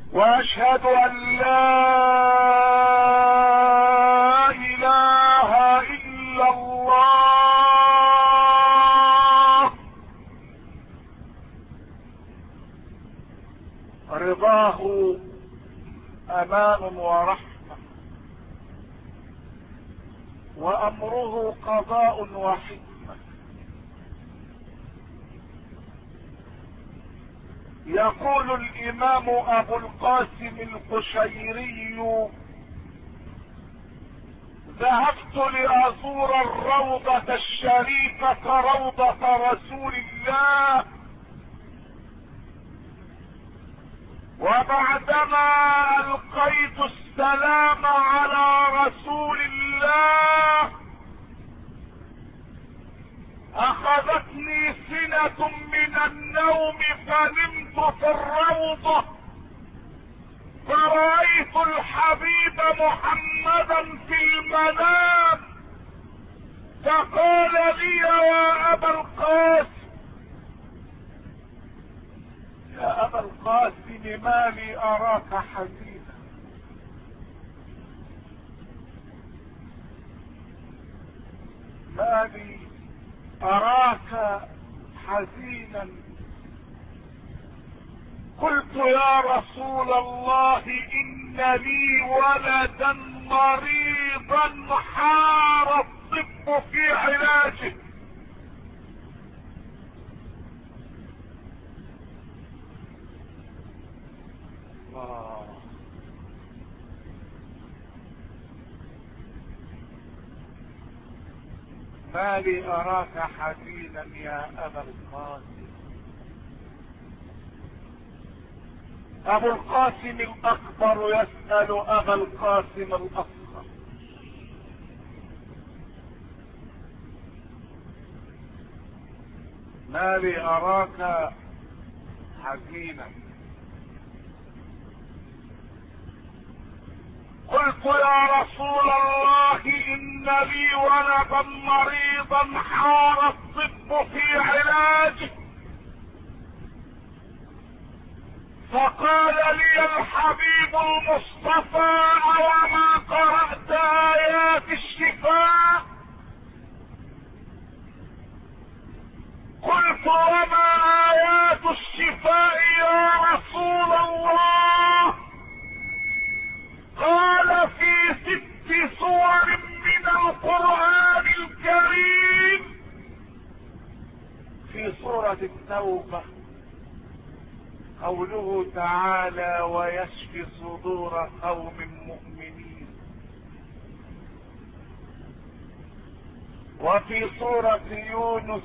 واشهد ان لا اله الا الله رضاه امان ورحمة، وامره قضاء وحكمة. يقول الامام ابو القاسم القشيري: ذهبت لازور الروضة الشريفة، روضة رسول الله، وبعدما القيت السلام على رسول الله اخذتني سنة من النوم، فنمت في الروضة فرأيت الحبيب محمدا في المنام، فقال لي: يا ابا القاسم، يا ابا القاسم، ما لي اراك حزينا؟ ما لي اراك حزينا؟ قلت: يا رسول الله، ان لي ولدا مريضا حار الطب في علاجه. ما لي اراك حزينا يا ابا القاسم؟ ابو القاسم الاكبر يسأل ابا القاسم الاصغر: ما لي اراك حزينا؟ قلت: يا رسول الله، ان لي ولدا مريضا حار الطب في علاجه. فقال لي الحبيب المصطفى: وما قرأت آيات الشفاء؟ قلت: وما آيات الشفاء يا رسول الله؟ قال: في 6 سور من القرآن الكريم. في سورة التوبة قوله تعالى: ويشفي صدور قوم مؤمنين. وفي سورة يونس: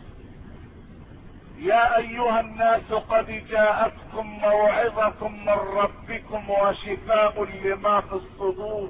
يا ايها الناس قد جاءتكم موعظة من ربكم وشفاء لما في الصدور.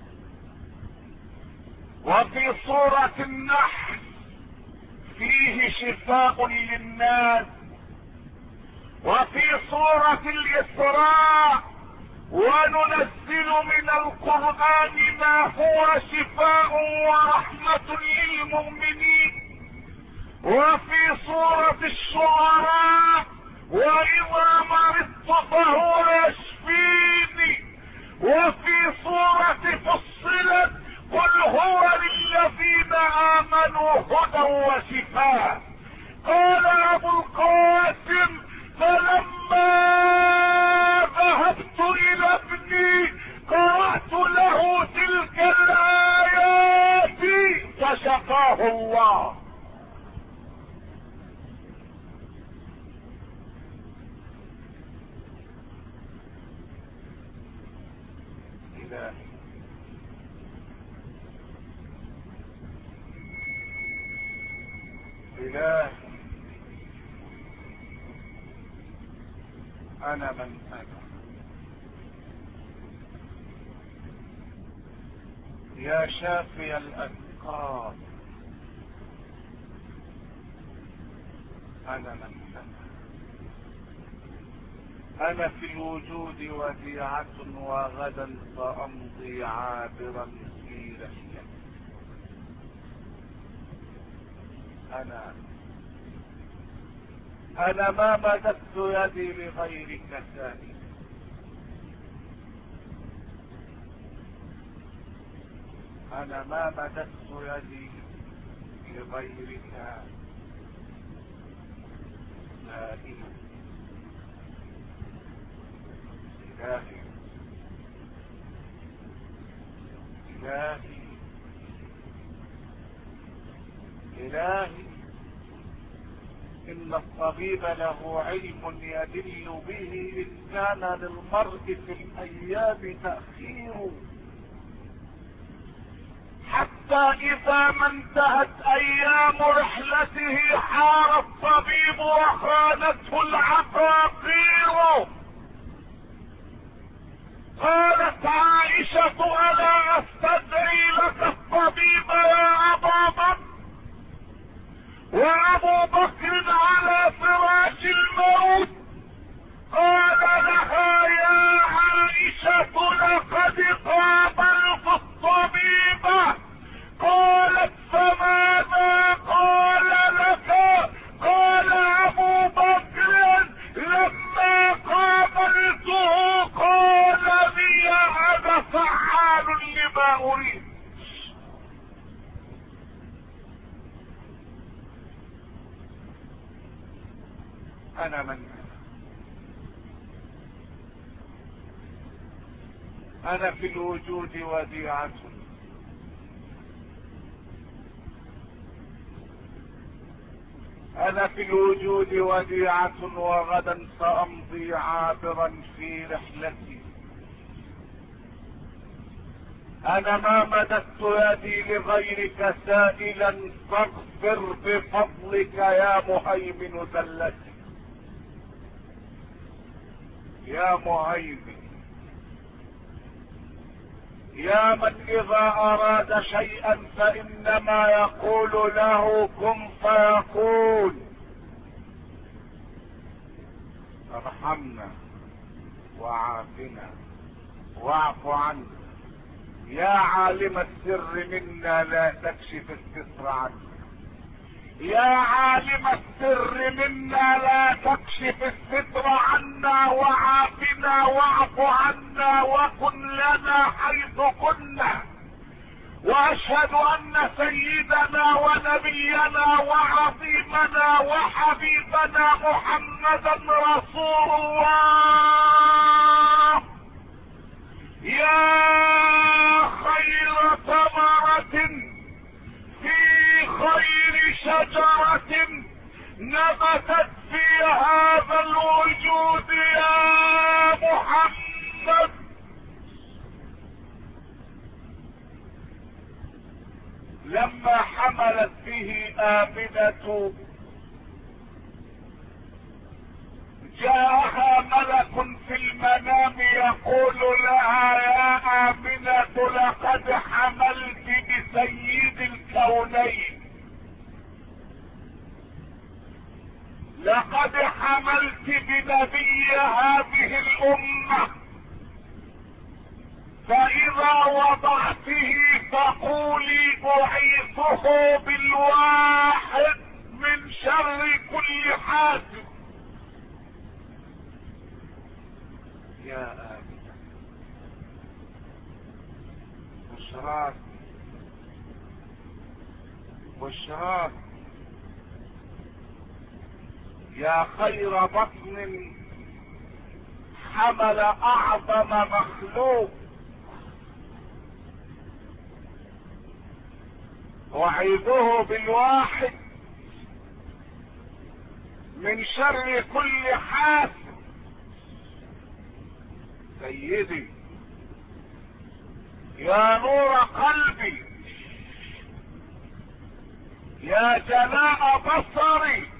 وفي سورة النحل: فيه شفاء للناس. وفي سورة الإسراء: وننزل من القرآن ما هو شفاء ورحمة للمؤمنين. وفي سورة الشعراء: وإذا مرضت فهو يشفيني. وفي سورة فصلت: قل هو للذين آمنوا هدى وشفاء. قال أبو القاسم: فلما ذهبت إلى ابني قرأت له تلك الآيات فشفاه الله. إلهي أنا من أنا، يا شافي الأثقال أنا من أنا في الوجود وديعة، وغدا سأمضي عابرا في رحلة. أنا ما مددت يدي لغيرك ثاني. انا ما مددت يدي لغيرك سائلا. الهي الهي الهي، ان الطبيب له علم يدل به ان كان للمرء في الايام تأخير، حتى اذا ما انتهت ايام رحلته حار الطبيب وخانته العقاقير. قالت عائشة الا استدعي لك الطبيب يا ابا بكر، وابو بكر على فراش الموت. قال لها يا عائشة لقد قابلت الطبيب. قالت فماذا قال لك؟ قال ابو بكر لما قابلته قال لي انا فعال لما اريد. انا من انا في الوجود وديعة، انا في الوجود وديعة، وغدا سامضي عابرا في رحلتي. انا ما مددت يدي لغيرك سائلا فاغفر بفضلك يا مهيمن زلتي. يا مهيمن، يا من اذا اراد شيئا فانما يقول له كن فيكون. ارحمنا وعافنا واعف عنا. يا عالم السر منا لا تكشف الستر عنا. يا عالم السر منا لا تكشف الستر عنا، وعافنا واعف عنا وكن لنا حيث كنا. واشهد ان سيدنا ونبينا وعظيمنا وحبيبنا محمدا رسول الله. يا خير ثمرة في خير شجرة نبتت في هذا الوجود يا محمد. لما حملت به آمنة جاءها ملك في المنام يقول لها يا آمنة لقد حملت بسيد الكونين، لقد حملت بنبي هذه الأمة، فإذا وضعته فقولي أعيثه بالواحد من شر كل حاسد. يا آمنة بشراك بشراك، يا خير بطن حمل أعظم مخلوق. وعيده بالواحد من شر كل حاسد. سيدي يا نور قلبي، يا جلاء بصري،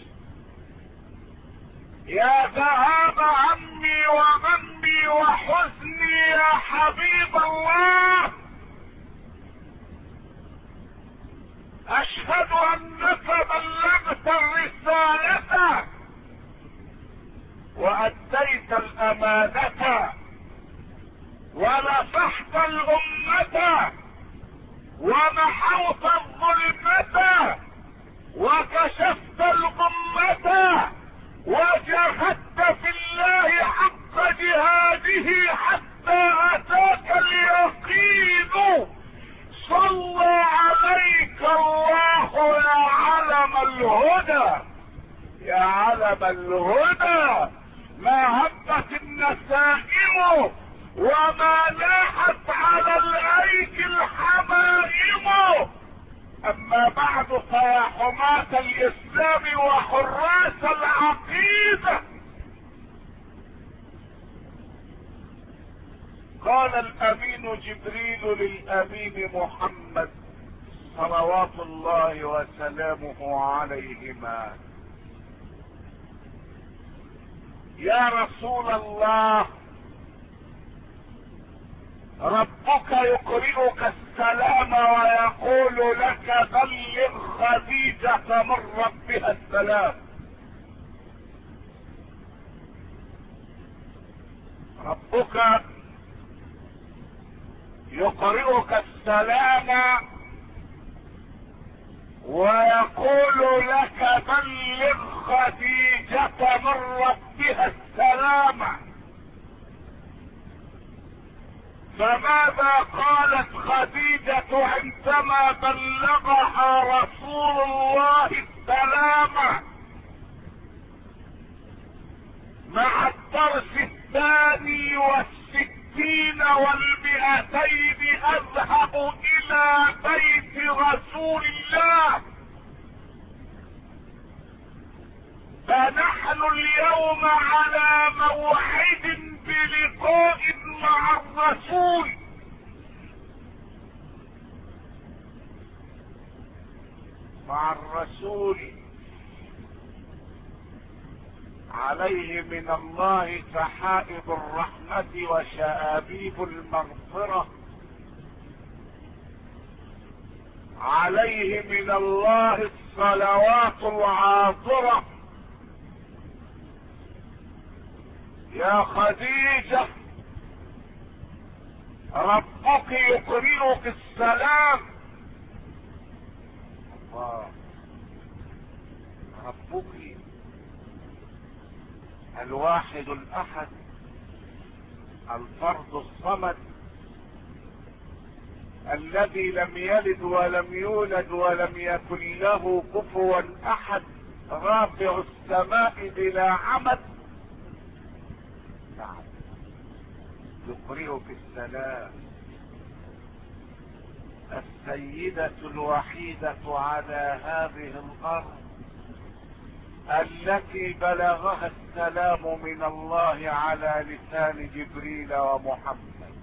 يا ذهاب همي وغمي وحزني يا حبيب الله، اشهد انك بلغت الرسالة واديت الامانة ونصحت الامة ومحوت الظلمة وكشفت الغمة وجاهدت في الله حق جهاده حتى اتاك اليقين. علم الهدى، ما هبت النسائم وما لاحت على الايدي الحمائم. اما بعد فيا حماة الاسلام وحراس العقيدة، قال الامين جبريل للامين محمد صلوات الله وسلامه عليهما: يا رسول الله، ربك يقرئك السلام ويقول لك بلغ خديجة من ربها السلام. ربك يقرئك السلام ويقول لك بلغ خديجة من ربها السلام. فماذا قالت خديجة عندما بلغها رسول الله السلام؟ مع الدرس 62 والمئتين اذهب الى بيت رسول الله، فنحن اليوم على موعد بلقاء مع الرسول. مع الرسول عليه من الله سحائب الرحمة وشآبيب المغفرة، عليه من الله الصلوات العاطرة. يا خديجة، ربك يقرئك السلام. الله، ربك الواحد الاحد الفرد الصمد الذي لم يلد ولم يولد ولم يكن له كفوا احد، رافع السماء بلا عمد، يقرئك السلام. السيدة الوحيدة على هذه الارض التي بلغها السلام من الله على لسان جبريل ومحمد.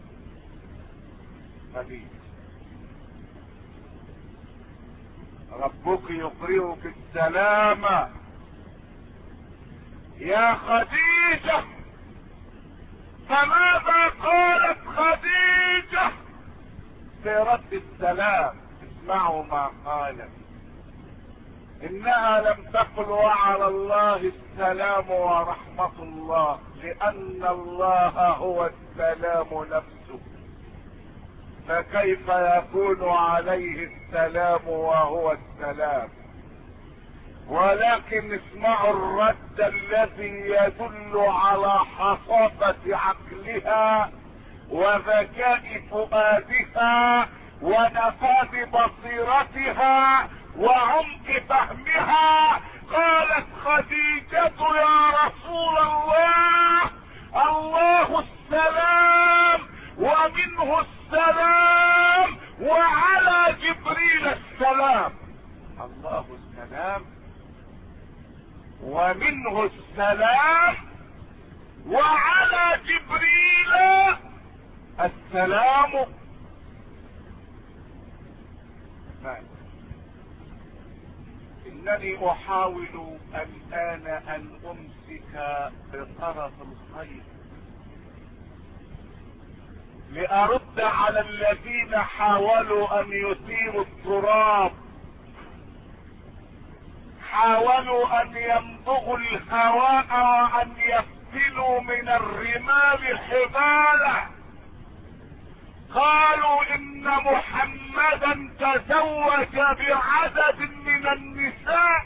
خديجة، ربك يقرئك السلام. يا خديجة، فماذا قالت خديجة في رد السلام؟ اسمعوا ما قالت: انها لم تقل وعلى الله السلام ورحمة الله، لان الله هو السلام نفسه، فكيف يكون عليه السلام وهو السلام؟ ولكن اسمعوا الرد الذي يدل على حصافة عقلها وذكاء فؤادها ونفاذ بصيرتها وعمق فهمها. قالت خديجة: يا رسول الله، الله السلام ومنه السلام وعلى جبريل السلام. الله السلام ومنه السلام وعلى جبريل السلام. انني احاول الان ان امسك بطرف الخير لارد على الذين حاولوا ان يثيروا التراب، حاولوا ان يمضغوا الهواء وان يفتلوا من الرمال حباله. قالوا ان محمدا تزوج بعدد من النساء،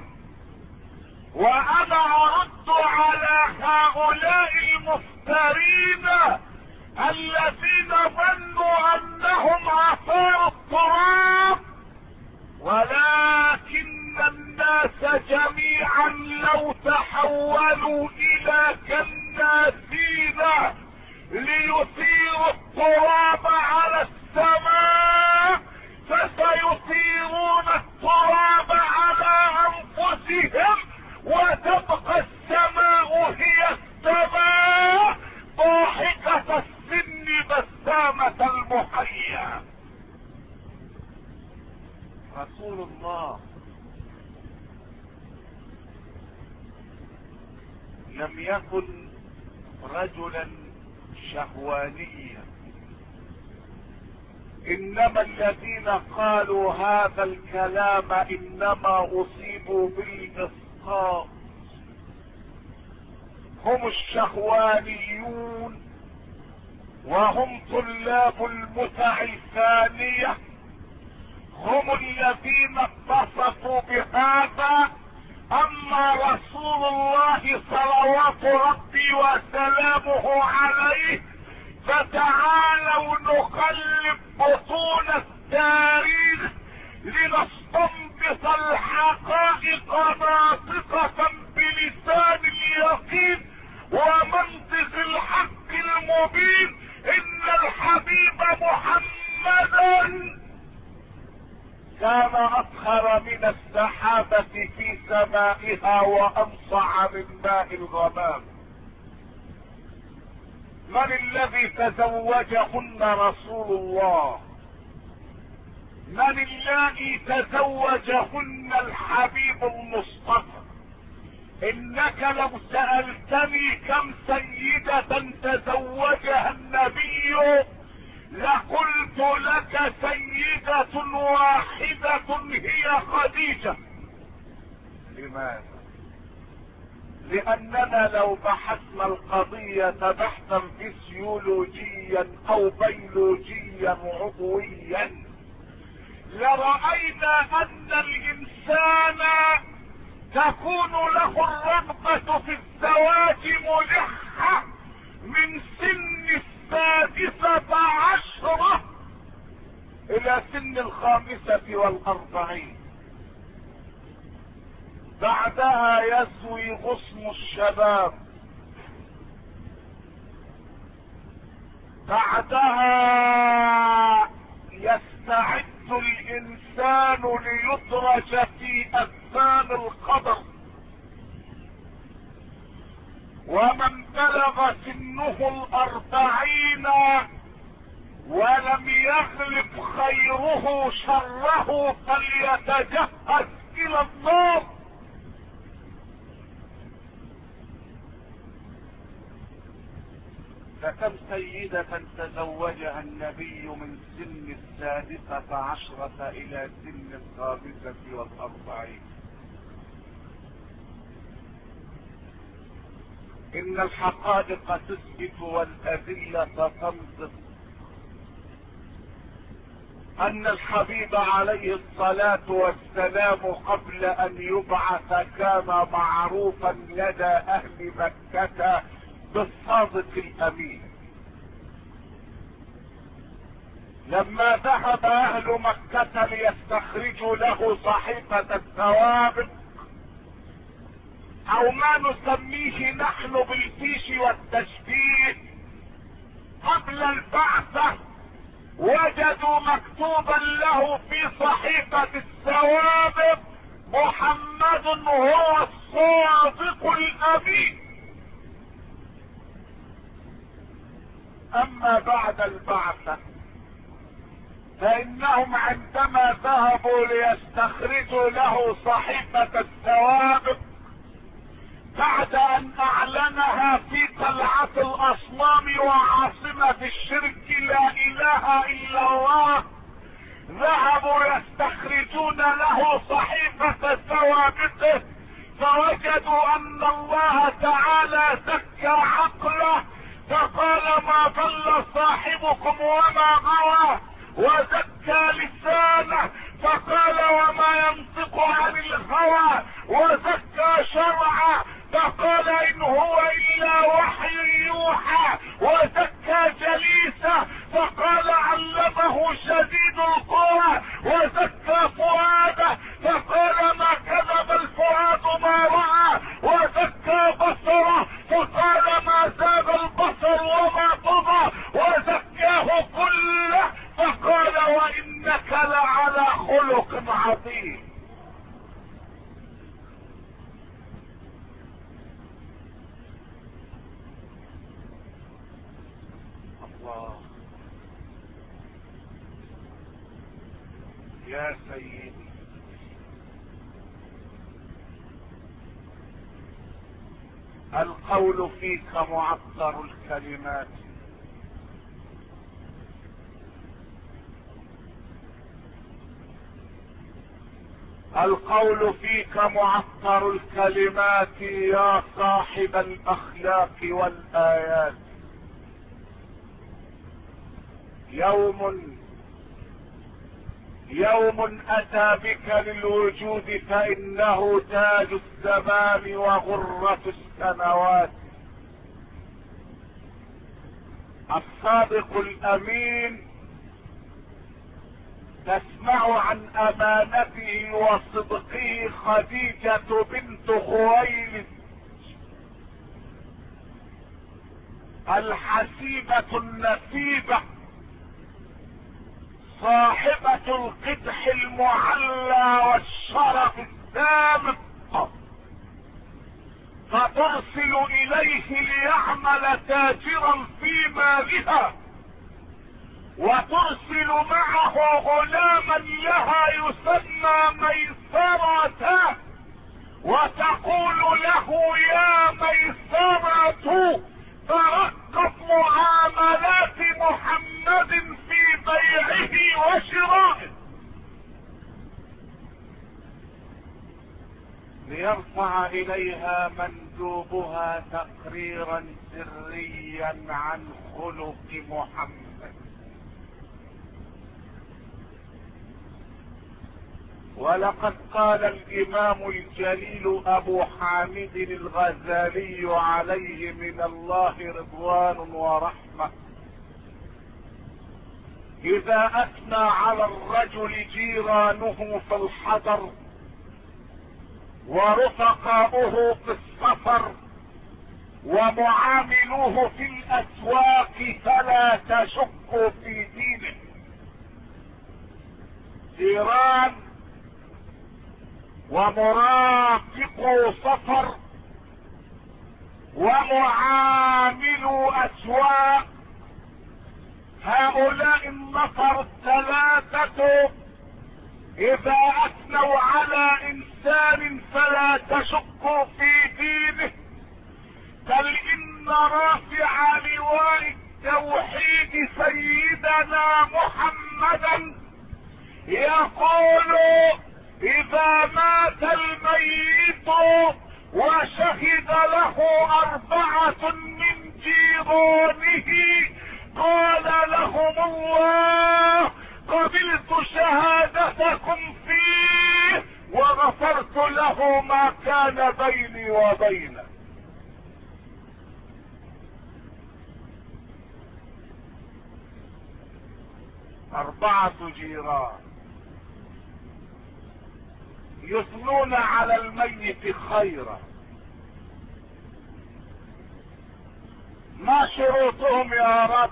وانا ارد على هؤلاء المفترين الذين ظنوا انهم اثاروا التراب، ولكن الناس الناس جميعا لو تحولوا الى كناسين ليثيروا التراب على السماء فسيثيرون التراب على انفسهم، وتبقى السماء هي السماء ضاحكة السن بسامة المحيا. رسول الله لم يكن رجلا شهوانيا، انما الذين قالوا هذا الكلام انما اصيبوا بالاسقاط، هم الشهوانيون وهم طلاب المتع الثانية، هم الذين اتصفوا بهذا. اما رسول الله صلوات ربي وسلامه عليه فتعالوا نقلب بطون التاريخ لنستنبط الحقائق ناطقة بلسان اليقين ومنطق الحق المبين. ان الحبيب محمدا كان اطهر من السحابة في سمائها وانصع من ماء الغمام. من الذي تزوجهن رسول الله؟ من الذي تزوجهن الحبيب المصطفى؟ انك لو سألتني كم سيدة تزوجها النبي لقلت لك سيدة واحدة هي خديجة. لماذا؟ لاننا لو بحثنا القضية بحثا فسيولوجيا او بيولوجيا عضويا لرأينا ان الانسان تكون له الرغبة في الزواج ملحة من سن 16 الى سن 45، بعدها يسوي غصن الشباب، بعدها يستعد الانسان ليدرج في اجسام القدر. ومن بلغ سنه 40 ولم يغلب خيره شره فليتجهز الى النار. فكم سيدة تزوجها النبي من سن 16 الى سن 45. ان الحقائق تثبت والادلة تنطق ان الحبيب عليه الصلاة والسلام قبل ان يبعث كان معروفا لدى اهل مكة بالصادق الامين. لما ذهب اهل مكة ليستخرجوا له صحيفة الثوابت او ما نسميه نحن بالفيش والتشبيه قبل البعثة، وجدوا مكتوبا له في صحيفة الثوابت محمد هو الصادق الامين. اما بعد البعثة فانهم عندما ذهبوا ليستخرجوا له صحيفة الثوابت بعد ان اعلنها في قلعة الاصنام وعاصمة الشرك لا اله الا الله، ذهبوا يستخرجون له صحيفة ثوابته فوجدوا ان الله تعالى زكى عقله فقال ما ضل صاحبكم وما غوى، وزكى لسانه فقال وما ينطق عن الهوى، وزكى شرعه فقال ان هو الا وحي يوحى، وزكى جليسه فقال علمه شديد القوى، وزكى فؤاده فقال ما كذب الله. يا سيدي، القول فيك معطر الكلمات، القول فيك معطر الكلمات يا صاحب الاخلاق والايات. يوم اتى بك للوجود فانه تاج الزمان وغرة السنوات. الصادق الامين تسمع عن امانته وصدقه خديجة بنت خويلد الحسيبة النسيبة صاحبة القدح المعلى والشرف السامق، فترسل اليه ليعمل تاجرا في مالها، وترسل معه غلاما لها يسمى ميسرة، وتقول له يا ميسرة ترقب معاملات محمد في بيعه وشرائه، ليرفع اليها مندوبها تقريرا سريا عن خلق محمد. ولقد قال الامام الجليل ابو حامد الغزالي عليه من الله رضوان ورحمة: اذا اثنى على الرجل جيرانه في الحضر ورفقاؤه في السفر ومعاملوه في الاسواق فلا تشك في دينه. جيران ومرافقوا سفر ومعاملوا اسواق، هؤلاء النفر الثلاثة اذا اثنوا على انسان فلا تشكوا في دينه، بل ان رافع لواء التوحيد سيدنا محمدا يقول: اذا مات الميت وشهد له 4 من جيرانه قال لهم الله: قبلت شهادتكم فيه وغفرت له ما كان بيني وبينه. أربعة جيران يثنون على الميت خيرا، ما شروطهم يا رب؟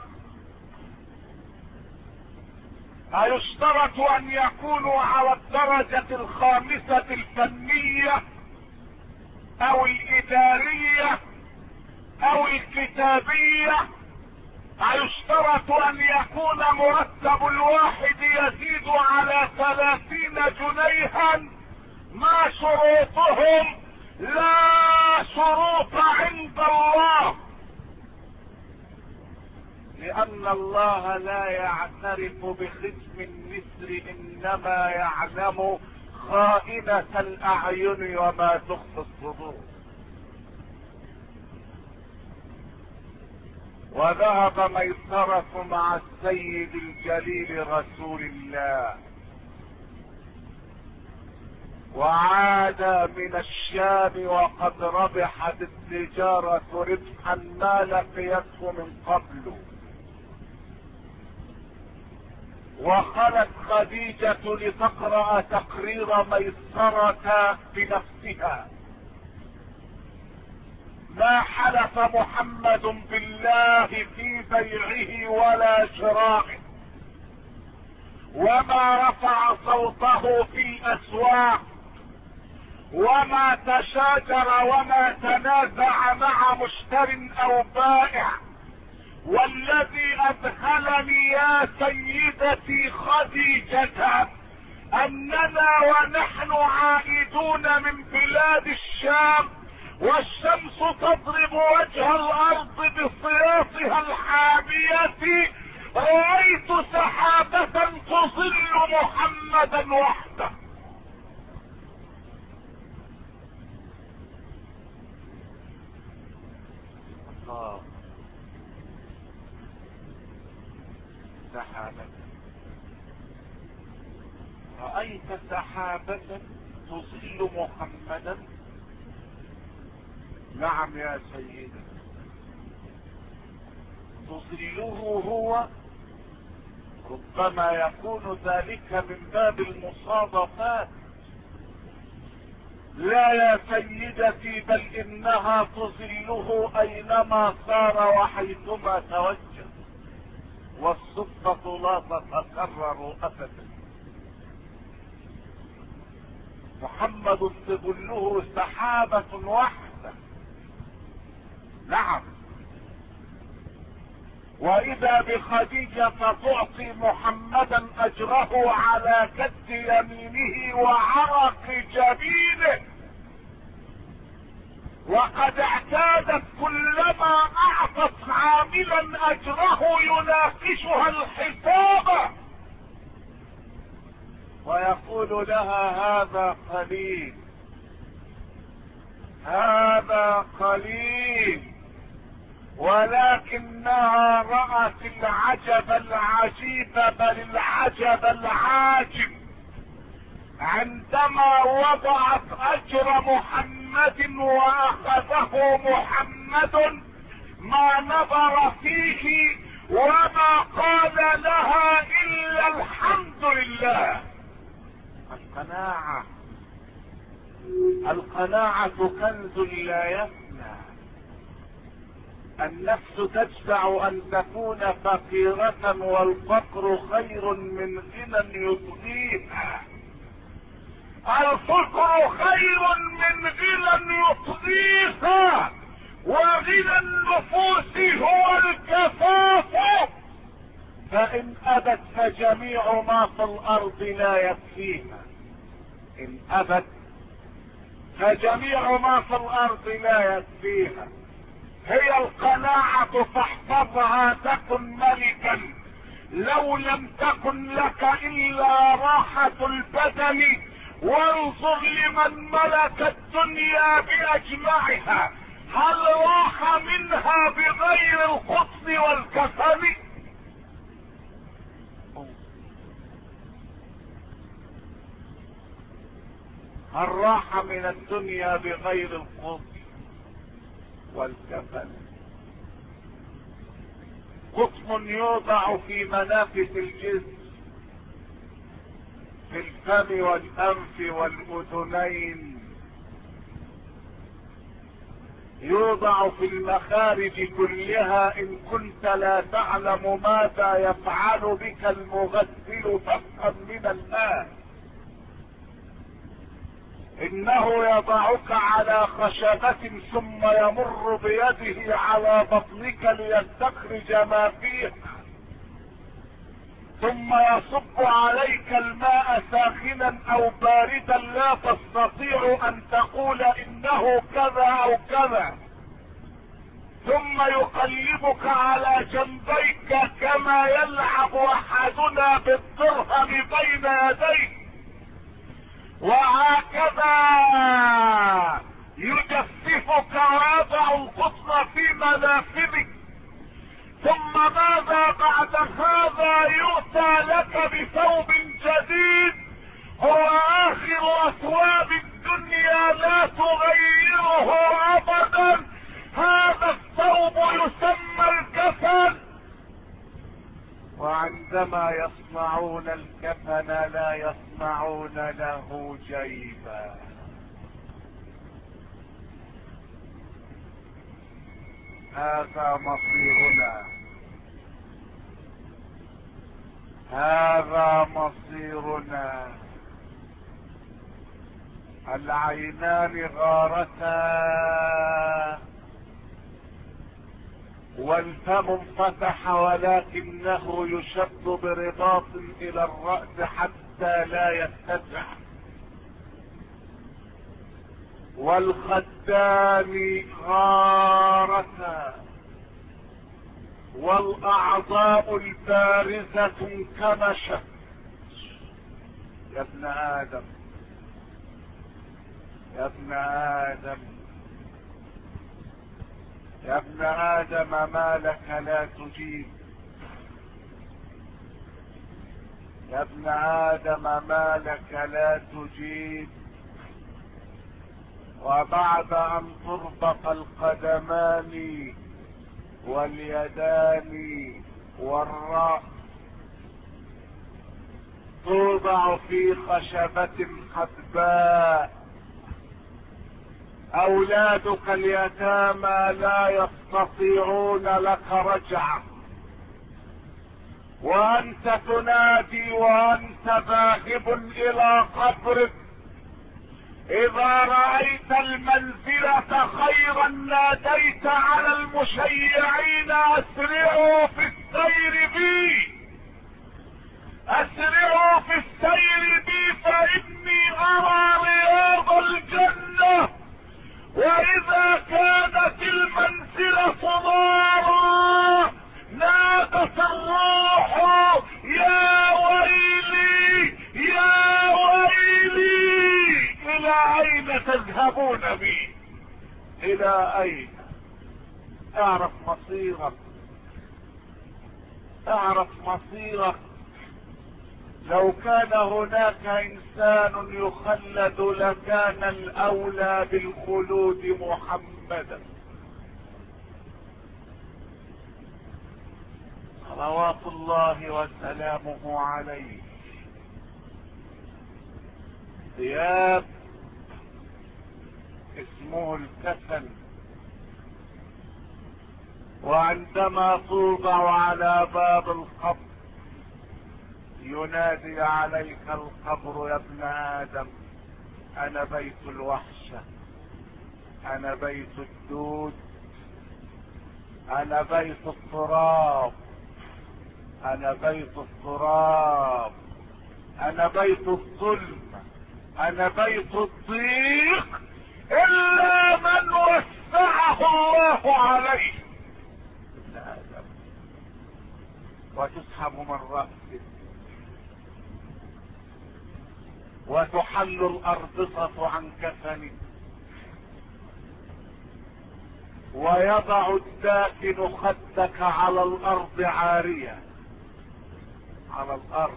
أيشترط أن يكونوا على الدرجة 5 الفنية أو الإدارية أو الكتابية؟ أيشترط أن يكون مرتب الواحد يزيد على 30 جنيها؟ ما شروطهم؟ لا شروط عند الله، لأن الله لا يعترف بختم النسر، إنما يعلم خائنة الأعين وما تخفي الصدور. وذهب ميسرة مع السيد الجليل رسول الله، وعاد من الشام وقد ربحت التجارة ربحا ما لقيته من قبل، وخلت خديجة لتقرأ تقرير ميسرة بنفسها. ما حلف محمد بالله في بيعه ولا شرائه، وما رفع صوته في الاسواق، وما تشاجر وما تنازع مع مشتر او بائع، والذي اذهلني يا سيدتي خديجة اننا ونحن عائدون من بلاد الشام والشمس تضرب وجه الارض بصياصها الحامية، رأيت سحابة تظل محمدا وحده. سحابة، رأيت سحابة تظل محمدا؟ نعم يا سيدي، تظله هو. ربما يكون ذلك من باب المصادفات. لا يا سيدتي، بل انها تظله اينما صار وحيثما توجه، والصدفة لا تتكرر ابدا. محمد تظله سحابة واحدة. نعم، واذا بخديجة تعطي محمدا اجره على كد يمينه وعرق جبينه، وقد اعتادت كلما اعطت عاملا اجره يناقشها الحساب ويقول لها هذا قليل، هذا قليل. ولكنها رأت العجب العجيب، بل العجب العاجب، عندما وضعت اجر محمد واخذه محمد ما نظر فيه وما قال لها الا الحمد لله. القناعة، القناعة كنز لا يفنى. النفس تجزع ان تكون فقيرة والفقر خير من غنى يطغيها. الفقر خير من غنى يطغيها، وغنى النفوس هو الكفاف. فان ابت فجميع ما في الارض لا يكفيها. ان ابت فجميع ما في الارض لا يكفيها. هي القناعة فاحفظها تكن ملكا، لو لم تكن لك الا راحة البدن. وانظر لمن ملك الدنيا باجمعها، هل راح منها بغير القطن والكفن؟ هل راح من الدنيا بغير القطن والكفن؟ قطن يوضع في منافذ الجسم، في الفم والانف والاذنين، يوضع في المخارج كلها ان كنت لا تعلم ماذا يفعل بك المغسل فافهم من الماء. انه يضعك على خشبة ثم يمر بيده على بطنك ليستخرج ما فيها، ثم يصب عليك الماء ساخنا او باردا لا تستطيع ان تقول انه كذا او كذا، ثم يقلبك على جنبيك كما يلعب احدنا بالدرهم بين يديه، وهكذا يجففك ويضع القطن في منافذك. ثم ماذا بعد هذا؟ يؤتى لك بثوب جديد هو اخر اثواب الدنيا لا تغيره ابدا. هذا الثوب يسمى الكفن. وعندما يصنعون الكفن لا يصنعون له جيبا. هذا مصيرنا، هذا مصيرنا. العينان غارتا والفم انفتح ولكنه يشد برباط الى الرأس حتى لا يتسع، والخدان غارتا، والاعضاء البارزة انكمشت. يا ابن ادم، يا ابن ادم، يا ابن ادم، ما لك لا تجيب؟ يا ابن ادم، ما لك لا تجيب؟ وبعد ان تربط القدمان واليدان والرأس توضع في خشبة حدباء. اولادك اليتامى لا يستطيعون لك رجعة، وانت تنادي وانت ذاهب الى قبرك. اذا رأيت المنزلة خيرا ناديت على المشيعين اسرعوا في السير بي، اسرعوا في السير بي فاني ارى رياض الجنة. واذا كانت المنزلة ضارة نادت الروح يا ويلي يا ويلي، الى اين تذهبون بي؟ الى اين؟ اعرف مصيرك، اعرف مصيرك. لو كان هناك انسان يخلد لكان الاولى بالخلود محمدا صلوات الله وسلامه عليه. ثياب اسمه الكفن، وعندما توضع على باب القبر ينادي عليك القبر يا ابن ادم انا بيت الوحشة، انا بيت الدود، انا بيت التراب، انا بيت التراب، انا بيت الظلم، انا بيت الضيق، الا من وسعه الله عليه. ابن ادم، وتسحب من رأسه وتحل الاربطة عن كفنه، ويضع الداكن خدك على الارض عارية، على الارض.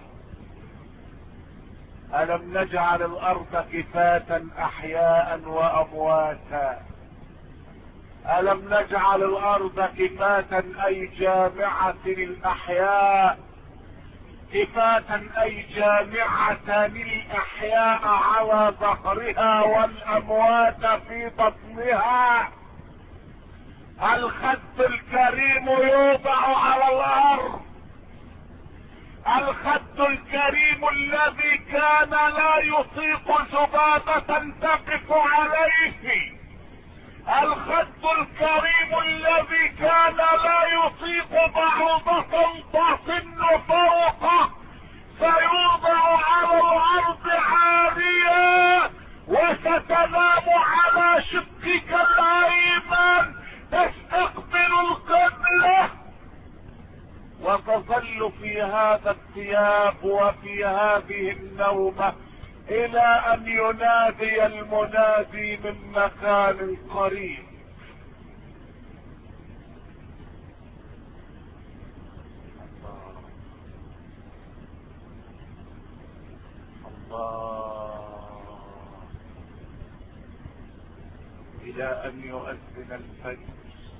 الم نجعل الارض كفاة احياء وامواتا؟ الم نجعل الارض كفاة اي جامعة للاحياء، كفاة اي جامعة للاحياء على ظهرها والاموات في بطنها. الخد الكريم يوضع على الارض، الخد الكريم الذي كان لا يطيق ذبابة تقف عليه، الخد الكريم الذي كان لا يطيق بعوضة تطن فوقه، سيوضع على الارض عارية، وستنام على شقك الايمن تستقبل القبلة، وتظل في هذا الثياب وفي هذه النومة الى ان ينادي المنادي من مكان قريب. الله، الى ان يؤذن الفجر،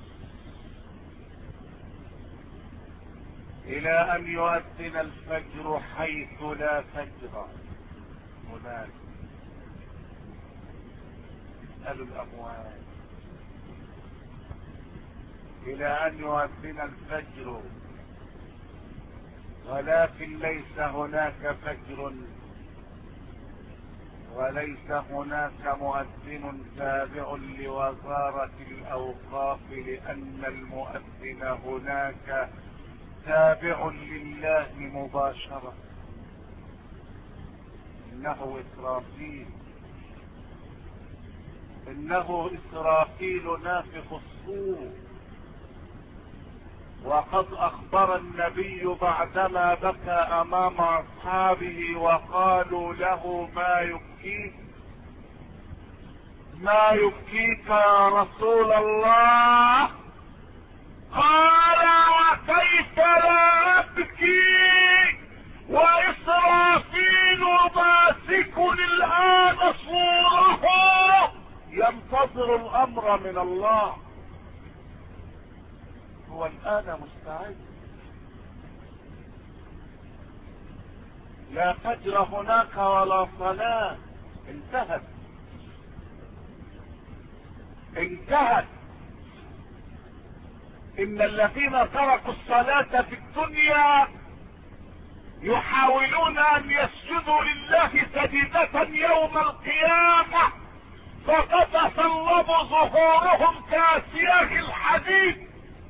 الى ان يؤذن الفجر حيث لا فجر. هناك اسأل الاموال الى ان يؤذن الفجر، ولكن ليس هناك فجر وليس هناك مؤذن تابع لوزارة الأوقاف، لأن المؤذن هناك تابع لله مباشرة. إنه إسرافيل، إنه إسرافيل نافخ الصور. وقد أخبر النبي بعدما بكى أمام أصحابه وقالوا له: ما يبكيك؟ ما يبكيك يا رسول الله؟ قال: وكيف لا أبكي وإسرافيل ماسك الآن صوره ينتظر الأمر من الله. هو الآن مستعد. لا فجر هناك ولا صلاة، انتهت انتهت. إن الذين تركوا الصلاة في الدنيا يحاولون أن يسجدوا لله سجدة يوم القيامة، فتتصلب ظهورهم كاسياخ الحديد.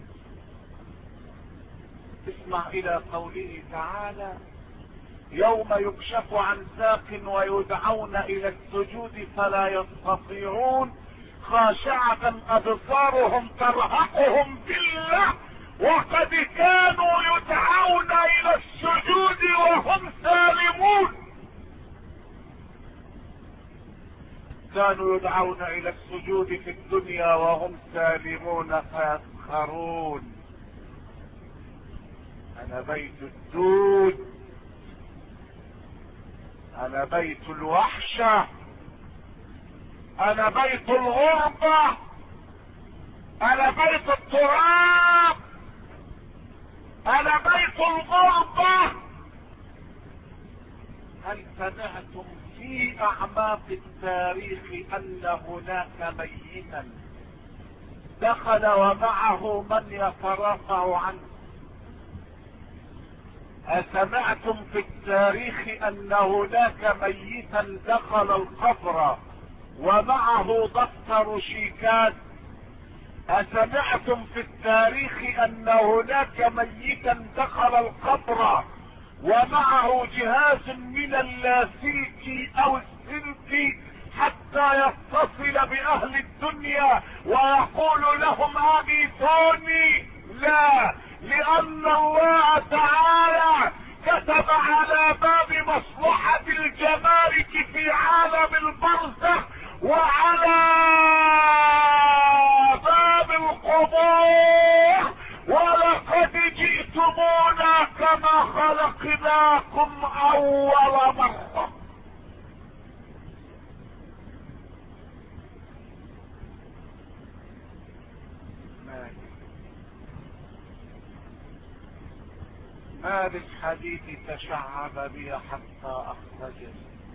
اسمع إلى قوله تعالى: يوم يكشف عن ساق ويدعون إلى السجود فلا يستطيعون، خاشعة أبصارهم ترهقهم ذلة وقد كانوا يدعون إلى السجود وهم سالمون. كانوا يدعون إلى السجود في الدنيا وهم سالمون فيسخرون. أنا بيت الدود، أنا بيت الوحشة، أنا بيت الغربة، أنا بيت التراب، أنا بيت الغربة. هل سمعتم في أعماق التاريخ أن هناك ميتا دخل ومعه من يترافع عنه؟ أسمعتم في التاريخ أن هناك ميتا دخل القبر ومعه دفتر شيكات؟ أسمعتم في التاريخ أن هناك ميتا دخل القبر ومعه جهاز من اللاسلكي أو السلك حتى يتصل بأهل الدنيا ويقول لهم أغيثوني؟ لا، لأن الله تعالى كتب على باب مصلحة الجمارك في عالم البرزخ وعلى باب القبور: ولقد جئتمونا كما خلقناكم أول مرة. ما بالحديث تشعب بي حتى أخرجه.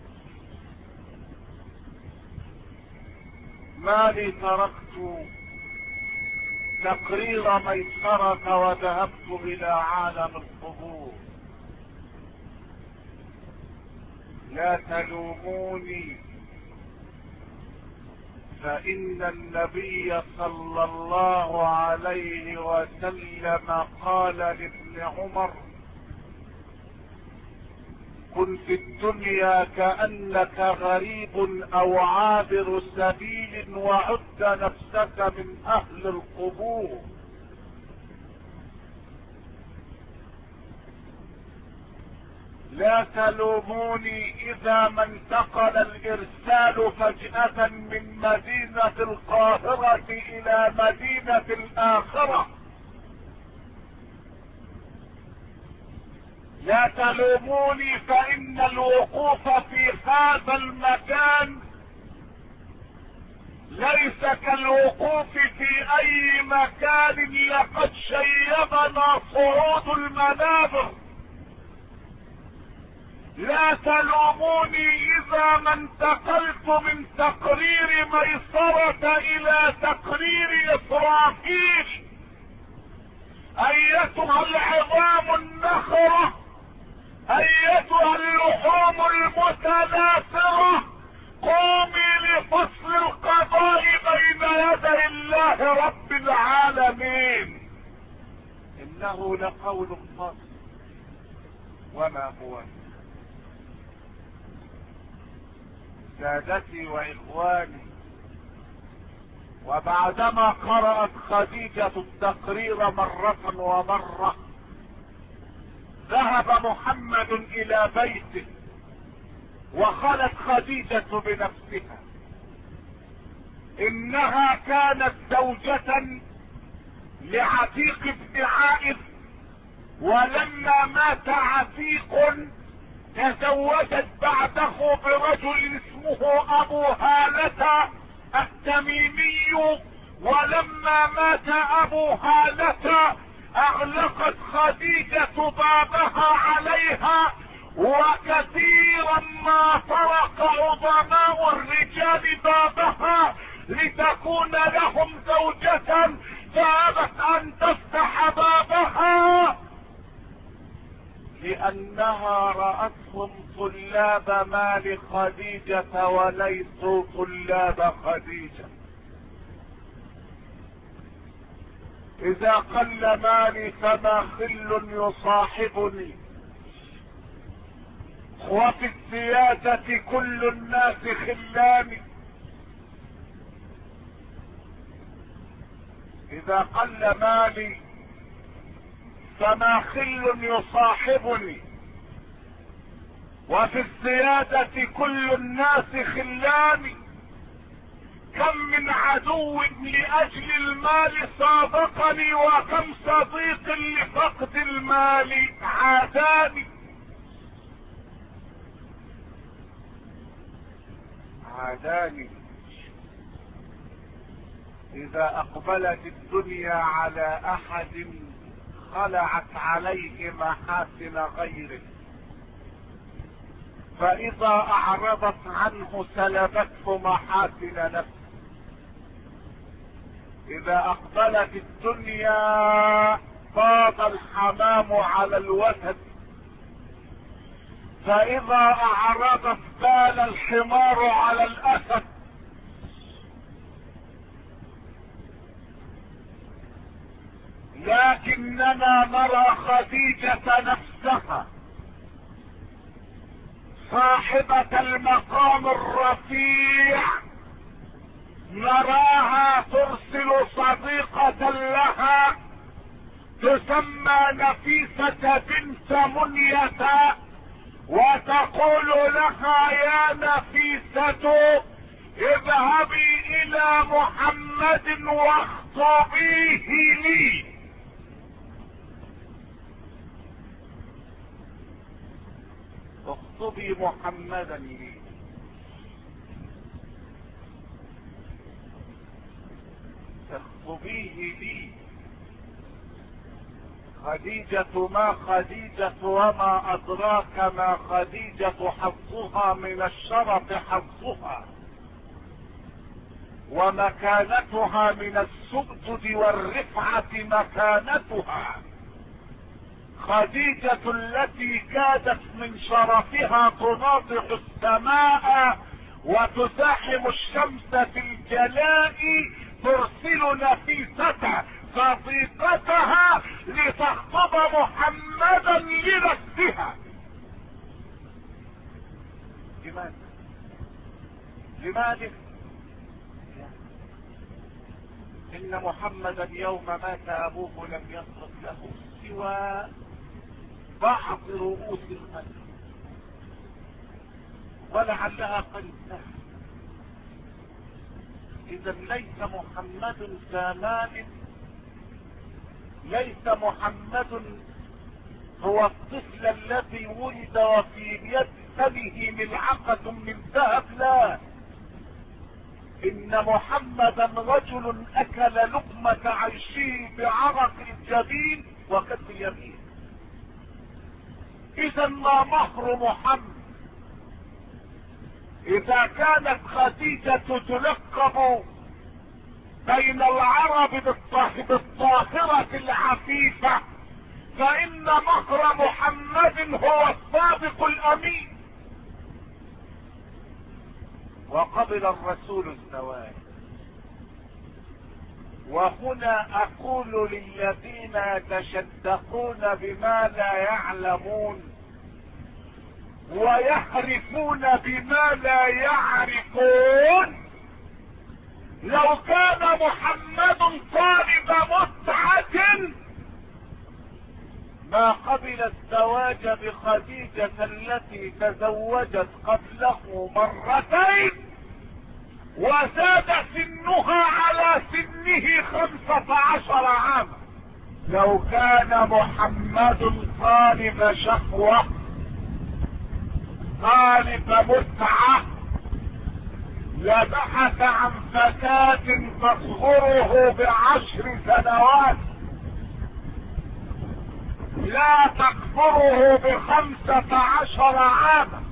ما لي تركت تقرير ميسرة وذهبت إلى عالم القبور. لا تلوموني، فإن النبي صلى الله عليه وسلم قال لابن عمر: كن في الدنيا كأنك غريب أو عابر سبيل وعد نفسك من أهل القبور. لا تلوموني إذا ما انتقل الإرسال فجأة من مدينة القاهرة إلى مدينة الآخرة. لا تلوموني، فإن الوقوف في هذا المكان ليس كالوقوف في أي مكان. لقد شيبنا صعود المنابر. لا تلوموني إذا ما انتقلت من تقرير ميسرة إلى تقرير إسرافيل. أيتها العظام النخرة، أيتها اللحوم المتناثرة، قومي لفصل القضاء بين يدي الله رب العالمين. انه لقول فصل وما هو. سادتي واخواني، وبعدما قرأت خديجة التقرير مرة ومرة، ذهب محمد الى بيته وخلت خديجة بنفسها. انها كانت زوجة لعتيق بن عائذ، ولما مات عتيق تزوجت بعده برجل اسمه ابو هالة التميمي، ولما مات ابو هالة اغلقت خديجة بابها عليها، وكثيرا ما طرق عظماء الرجال بابها لتكون لهم زوجة، فابت ان تفتح بابها لانها رأتهم طلاب مال خديجة وليسوا طلاب خديجة. اذا قل مالي فما خل يصاحبني، وفي السياسة كل الناس خلان. اذا قل مالي فما خل يصاحبني، وفي السيادة كل الناس خلان. كم من عدو لأجل المال صادقني، وكم صديق لفقد المال عاداني. عاداني إذا أقبلت الدنيا على أحد خلعت عليه محاسن غيره، فإذا أعرضت عنه سلبته محاسن نفسه. إذا أقبلت الدنيا فاض الحمام على الوسد، فإذا أعرضت بال الحمار على الأسد. لكننا نرى خديجة نفسها صاحبة المقام الرفيع، نراها ترسل صديقة لها تسمى نفيسة بنت منية، وتقول لها يا نفيسة اذهبي الى محمد واخطبيه لي. اخطبي محمدا لي. اخطبيه لي. خديجة ما خديجة وما ادراك ما خديجة، حظها من الشرف حظها، ومكانتها من السؤدد والرفعة مكانتها. خديجة التي كادت من شرفها تناطح السماء وتزاحم الشمس في الجلاء، ترسل نفيسة صديقتها لتخطب محمدا لنفسها. لماذا؟ لماذا؟ ان محمدا يوم مات ابوه لم يترك له سوى بعض رؤوس الخلق، ولعلها قد انتهت. اذا ليس محمد زمان، ليس محمد هو الطفل الذي ولد وفي يد فمه ملعقة من ذهب، لا، ان محمدا رجل اكل لقمة عيشه بعرق الجبين وكف اليمين. اذا ما مهر محمد. اذا كانت خديجة تلقب بين العرب بالطاهرة العفيفة، فان مهر محمد هو الصادق الامين. وقبل الرسول الزواج. وهنا اقول للذين يتشدقون بما لا يعلمون ويحرفون بما لا يعرفون، لو كان محمد طالب متعة ما قبل الزواج بخديجة التي تزوجت قبله مرتين وزاد سنها على سنه 15 عاما. لو كان محمد طالب شهوة طالب متعة لبحث عن فتاة تصغره ب10 سنوات لا تكفره ب15 عاما،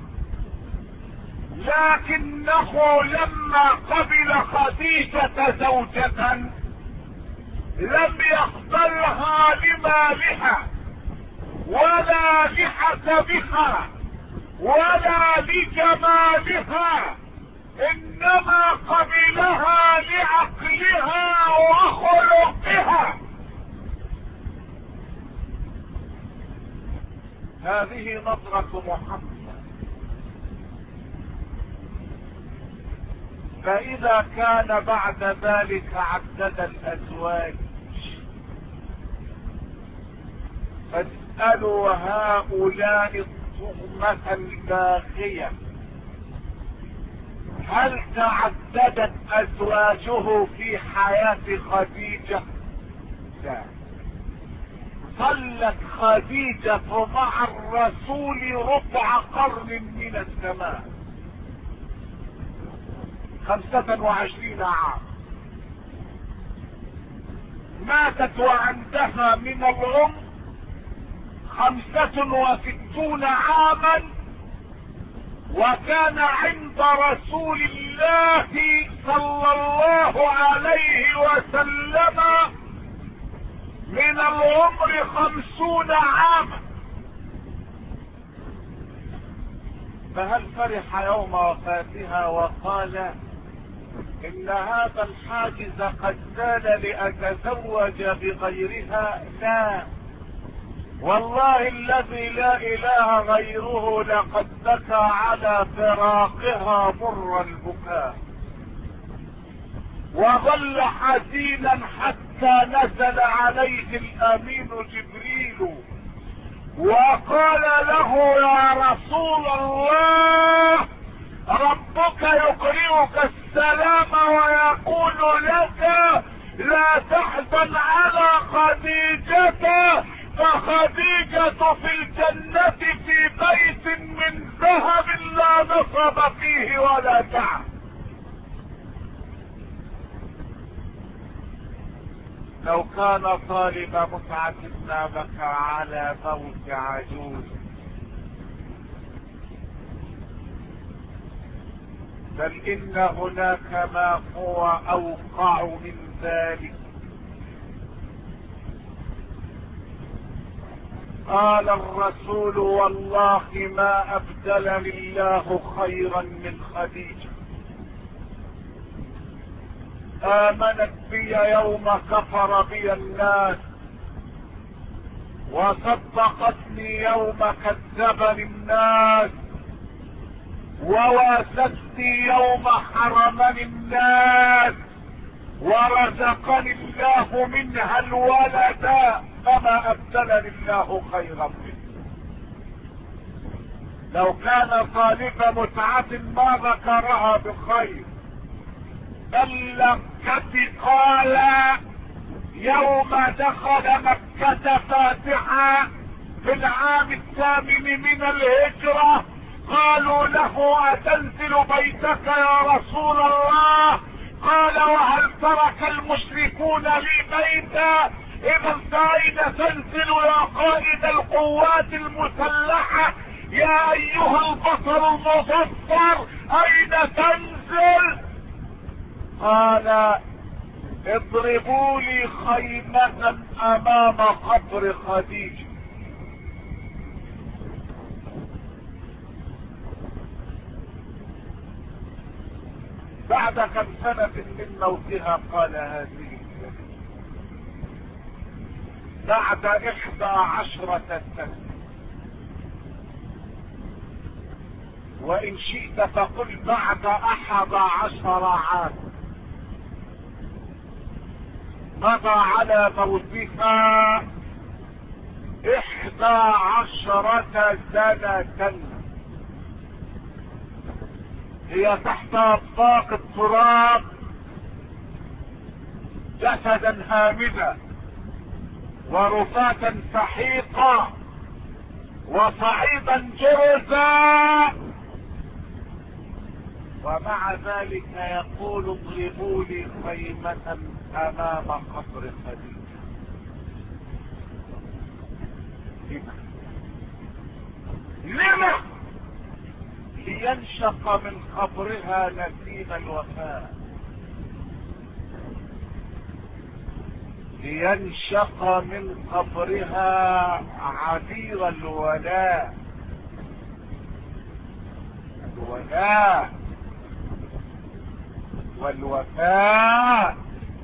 لكنه لما قبل خديجة زوجة لم يقبلها لمالها ولا لحسبها ولا لجمالها، انما قبلها لعقلها وخلقها. هذه نظرة محمد. فإذا كان بعد ذلك عدد الأزواج فاسألوا هؤلاء التهمة الباغية هل تعددت أزواجه في حياة خديجة؟ لا. ظلت خديجة مع الرسول ربع قرن من الزمان، 25 عام. ماتت وعندها من العمر 65 عاما، وكان عند رسول الله صلى الله عليه وسلم من العمر 50 عاما. فهل فرح يوم وفاتها وقال ان هذا الحاجز قد زال لاتزوج بغيرها؟ لا، والله الذي لا اله غيره لقد بكى على فراقها مر البكاء، وظل حزينا حتى نزل عليه الامين جبريل وقال له يا رسول الله ربك يقرئك السلام ويقول لك لا تحزن على خديجة، فخديجة في الجنة في بيت من ذهب لا نصب فيه ولا تعب. لو كان طالب متعة ما بكى على موت عجوز، بل ان هناك ما هو اوقع من ذلك. قال الرسول والله ما ابدلني الله خيرا من خديجة، آمنت بي يوم كفر بي الناس، وصدقتني يوم كذبني الناس، وواسدني يوم حرمني الناس، ورزقني الله منها الولد، فما ابدلني الله خيرا منه. لو كان طالب متعة ما ذكرها بخير، بل قال يوم دخل مكة فاتحا في العام 8 من الهجرة قالوا له أتنزل بيتك يا رسول الله؟ قال وهل ترك المشركون لي بيتا؟ إذا فأين تنزل يا قائد القوات المسلحة؟ يا أيها البصر المظفر أين تنزل؟ قال اضربوا لي خيمة امام قبر خديجة. بعد كم سنة من موتها قال هذه بعد 11 سنة، وإن شئت فقل بعد 11 عام مضى على موتها 11 سنة هي تحت أطباق التراب جسدا هامدا ورفاة سحيقا وصعيدا جرزا، ومع ذلك يقول اضربوا لي خيمة امام قبر خديجة. لما؟ لينشق من قبرها نسيم الوفاء، لينشق من قبرها عبير الولاء، الولاء والوفاء.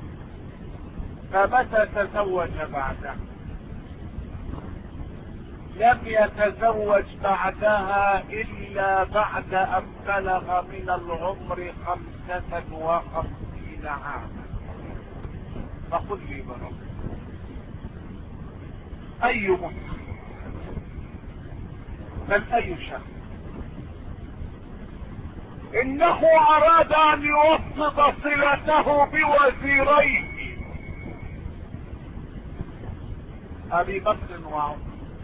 فمتى تزوج بعدها؟ لم يتزوج بعدها إلا بعد أن بلغ من العمر 55 عاما. فقل لي برب، أي مسلم بل أي شخص إنه أراد أن يوصل صلته بوزيريه أبي بكر وعمر،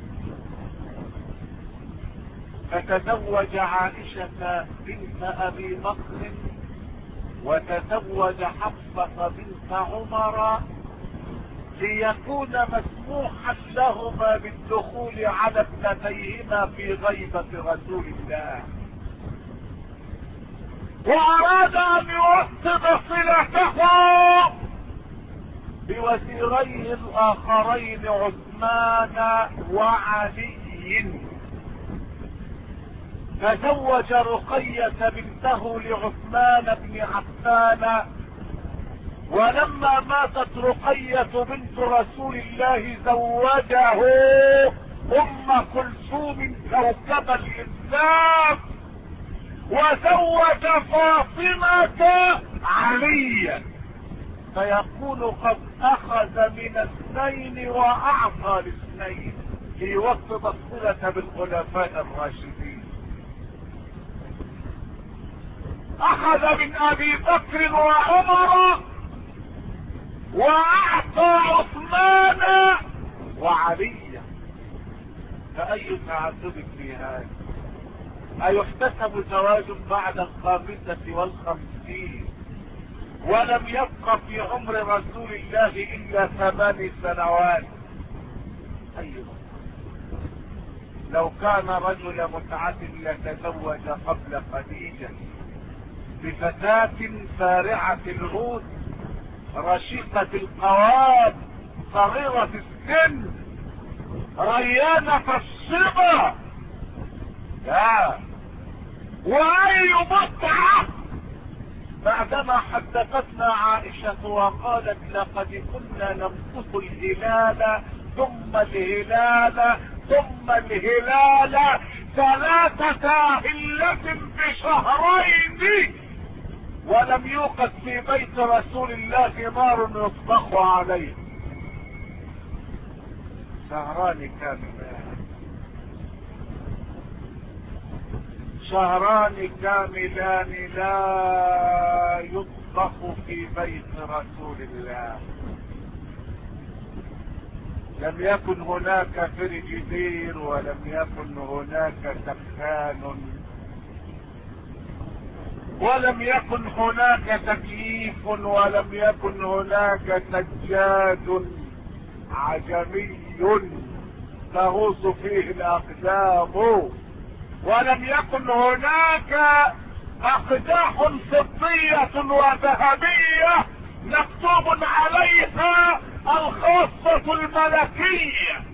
فتزوج عائشة بنت أبي بكر وتزوج حفصة بنت عمر ليكون مسموحا لهما بالدخول على ابنتيهما في غيبة رسول الله، وأراد أن يوصل صلته بوزيريه الآخرين عثمان وعلي، فزوج رقية بنته لعثمان بن عفان، ولما ماتت رقية بنت رسول الله زوجه أم كلثوم كوكب الإسلام، وزوج فاطمة عليا، فيكون قد أخذ من اثنين وأعطى الاثنين ليوصل الصلة بالخلفاء الراشدين. أخذ من أبي بكر وعمر وأعطى عثمان وعليا، فأي تعدد في هذا؟ أيحتسب زواج بعد 55 ولم يبق في عمر رسول الله إلا 8 سنوات؟ أيوه، لو كان رجل متعة لتزوج قبل خديجة بفتاة فارعة العود رشيقة القوام صغيرة السن ريانة الصبا، لا، وأي متعة بعدما حدثتنا عائشة وقالت لقد كنا نمكث الهلال ثم الهلال ثم الهلال 3 هلة بشهرين ولم يوقد في بيت رسول الله نار يطبخ عليه. شهران كاملان لا يطبخ في بيت رسول الله، لم يكن هناك فريجيدير ولم يكن هناك سخان ولم يكن هناك تكييف ولم يكن هناك سجاد عجمي تغوص فيه الأقدام، ولم يكن هناك أقداح فضية وذهبية مكتوب عليها الخاصة الملكية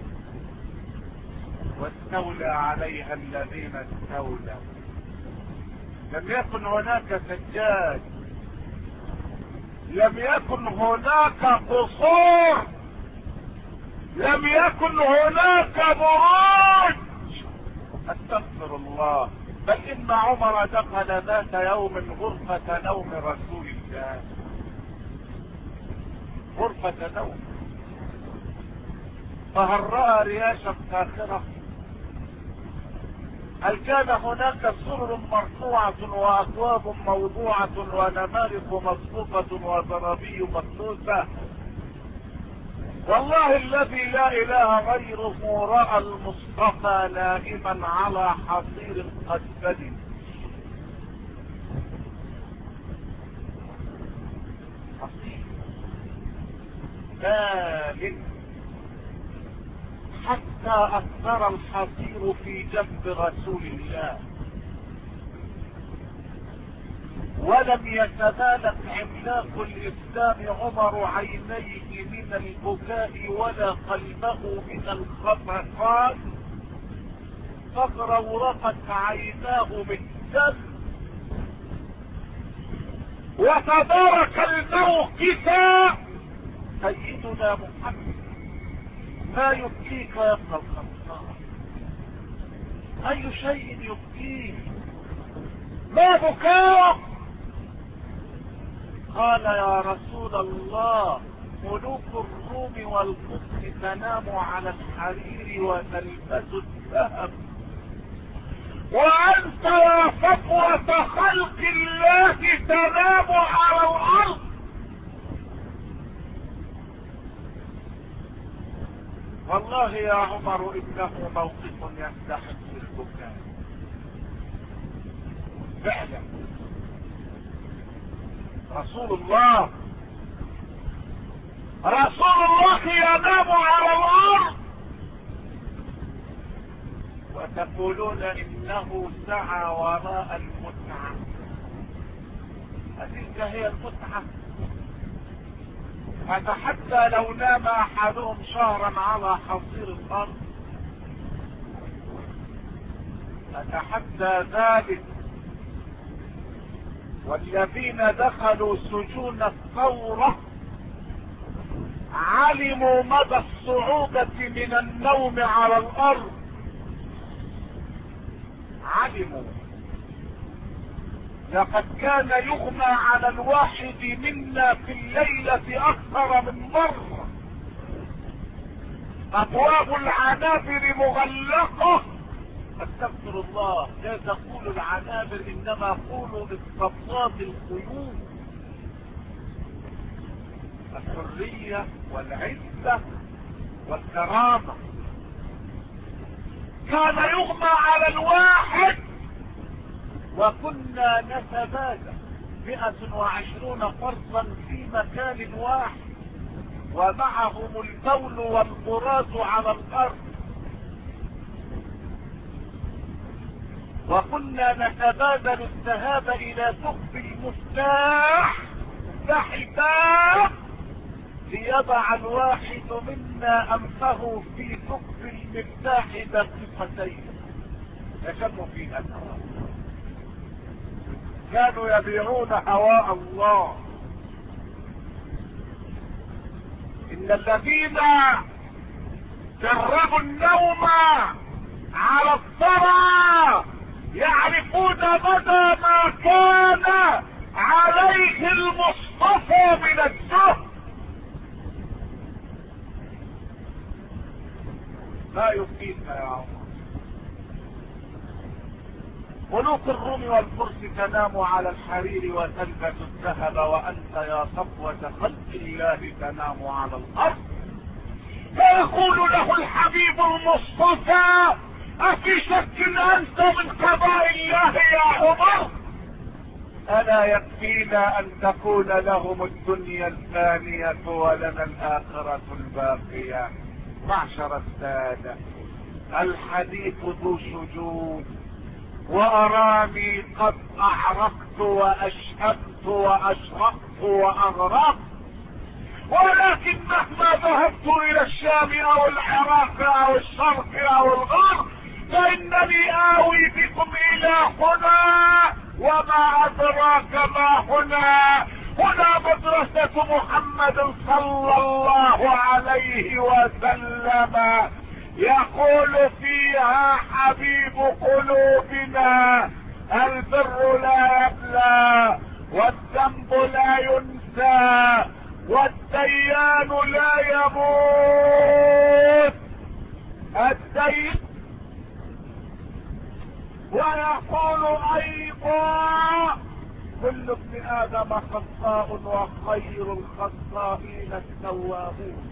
واستولى عليها الذين استولوا. لم يكن هناك سجاد لم يكن هناك قصور، لم يكن هناك بروج. استغفر الله. بل ان عمر دخل ذات يوم غرفة نوم رسول الله، غرفة نوم، فهل رأى رياشة فاخرة؟ هل كان هناك سرر مرفوعة واكواب موضوعة ونمارق مصفوفة وزرابي مكنوسة؟ والله الذي لا اله غيره رأى المصطفى نائما على حصير قد بدي. حصير بال حتى اثر الحصير في جنب رسول الله، ولم يتمالك عملاق الاسلام عمر عينيه من البكاء ولا قلبه من الخفقان، فاغرورقت عيناه بالدم، وتبارك الموقف. سيدنا محمد، ما يبكيك يا ابن الخطاب؟ اي شيء يبكيك؟ ما بكاك؟ قال يا رسول الله ملوك الروم والقدس تنام على الحرير وتلبس الذهب، وانت يا صفوة خلق الله تنام على الارض. والله يا عمر انه موقف يستحق البكاء فعلا. رسول الله ينام على الارض، وتقولون انه سعى وراء المتعة. هذه هي المتعة. فحتى لو نام احدهم شهرا على حصير الارض اتحدى ذلك. والذين دخلوا سجون الثورة علموا مدى الصعوبة من النوم على الارض، علموا. لقد كان يغمى على الواحد منا في الليلة اكثر من مرة، ابواب العنابر مغلقة. استغفر الله، لا تقولوا العنابر انما قولوا استصاد القيود. الحرية والعزة والكرامة. كان يغمى على الواحد وكنا نتبادل 120 فرسا في مكان واحد، ومعهم البول والقراص على الارض، وكنا نتبادل الذهاب الى ثقب المفتاح باب ليضع الواحد منا انفه في ثقب المفتاح دقيقتين يشم فيها الهواء. كانوا يبيعون هواء الله. ان الذين جربوا النوم على الثرى يعرفون مدى ما كان عليه المصطفى من الزهد. ما يبكيك يا عمر؟ ملوك الروم والفرس تنام على الحرير وتلبس الذهب، وانت يا صفوة خلق الله تنام على الارض. فيقول له الحبيب المصطفى افي شك انت من قضاء الله يا عمر؟ الا يكفينا ان تكون لهم الدنيا الفانية ولنا الاخرة الباقية. معشر السادة، الحديث ذو شجون، واراني قد اعرقت واشهبت واشرقت واغرقت، ولكن مهما ذهبت الى الشام او العراق او الشرق او الغرب فانني اوي بكم الى هنا، وما ادراك ما هنا، هنا مدرسة محمد صلى الله عليه وسلم، يقول فيها حبيب قلوبنا: البر لا يبلى، والذنب لا ينسى، والديان لا يموت. الدين. ويقول ايضا: كل ابن ادم خطاء وخير الخطائين التوابون.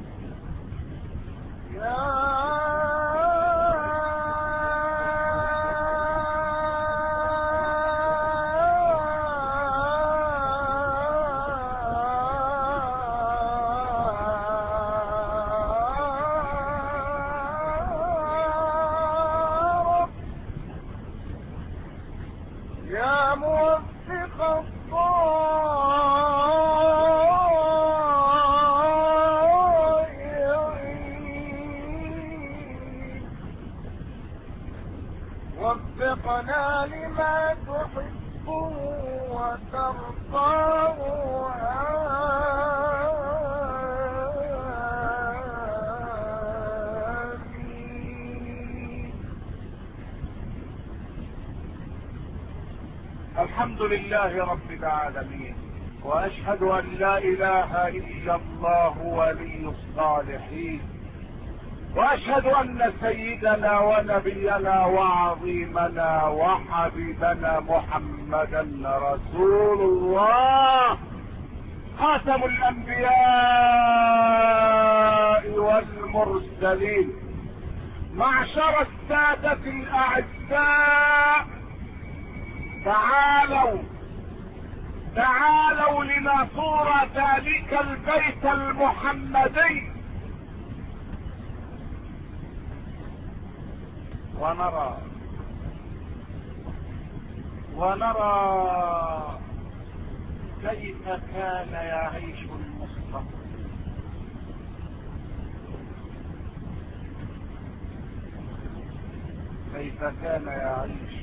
يا موفق الضائعين، وفقنا لما تحب وترضاه. الحمد لله رب العالمين، واشهد ان لا اله الا الله ولي الصالحين، واشهد ان سيدنا ونبينا وعظيمنا وحبيبنا محمدا رسول الله، خاتم الانبياء والمرسلين. معشر السادة الاعزاء، تعالوا لنزور ذلك البيت المحمدي، ونرى كيف كان يعيش المصطفى. كيف كان يعيش.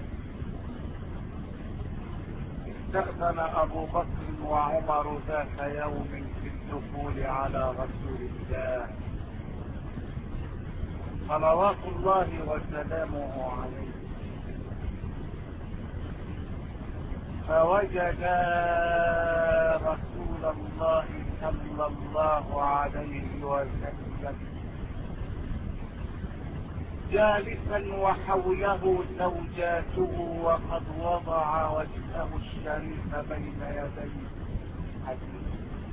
استأذن ابو بكر وعمر ذات يوم في الدخول على رسول الله صلوات الله وسلامه عليه، فوجد رسول الله صلى الله عليه وسلم جالسا وحوله زوجاته، وقد وضع وجهه الشريف بين يدي حبيبه.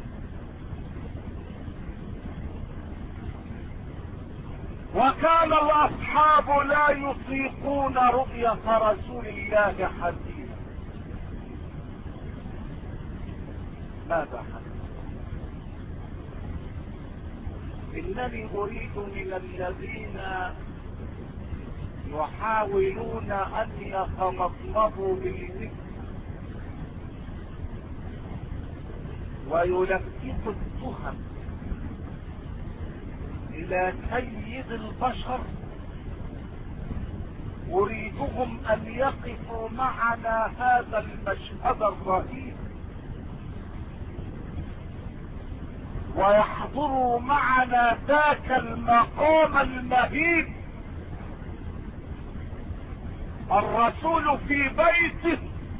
وكان الاصحاب لا يطيقون رؤية رسول الله حزينا. ماذا حدث؟ انني اريد من الذين يحاولون ان يتمضمضوا بالذكر ويلفقوا التهم الى سيد البشر، اريدهم ان يقفوا معنا هذا المشهد الرهيب، ويحضروا معنا ذاك المقام المهيب. الرسول في بيته،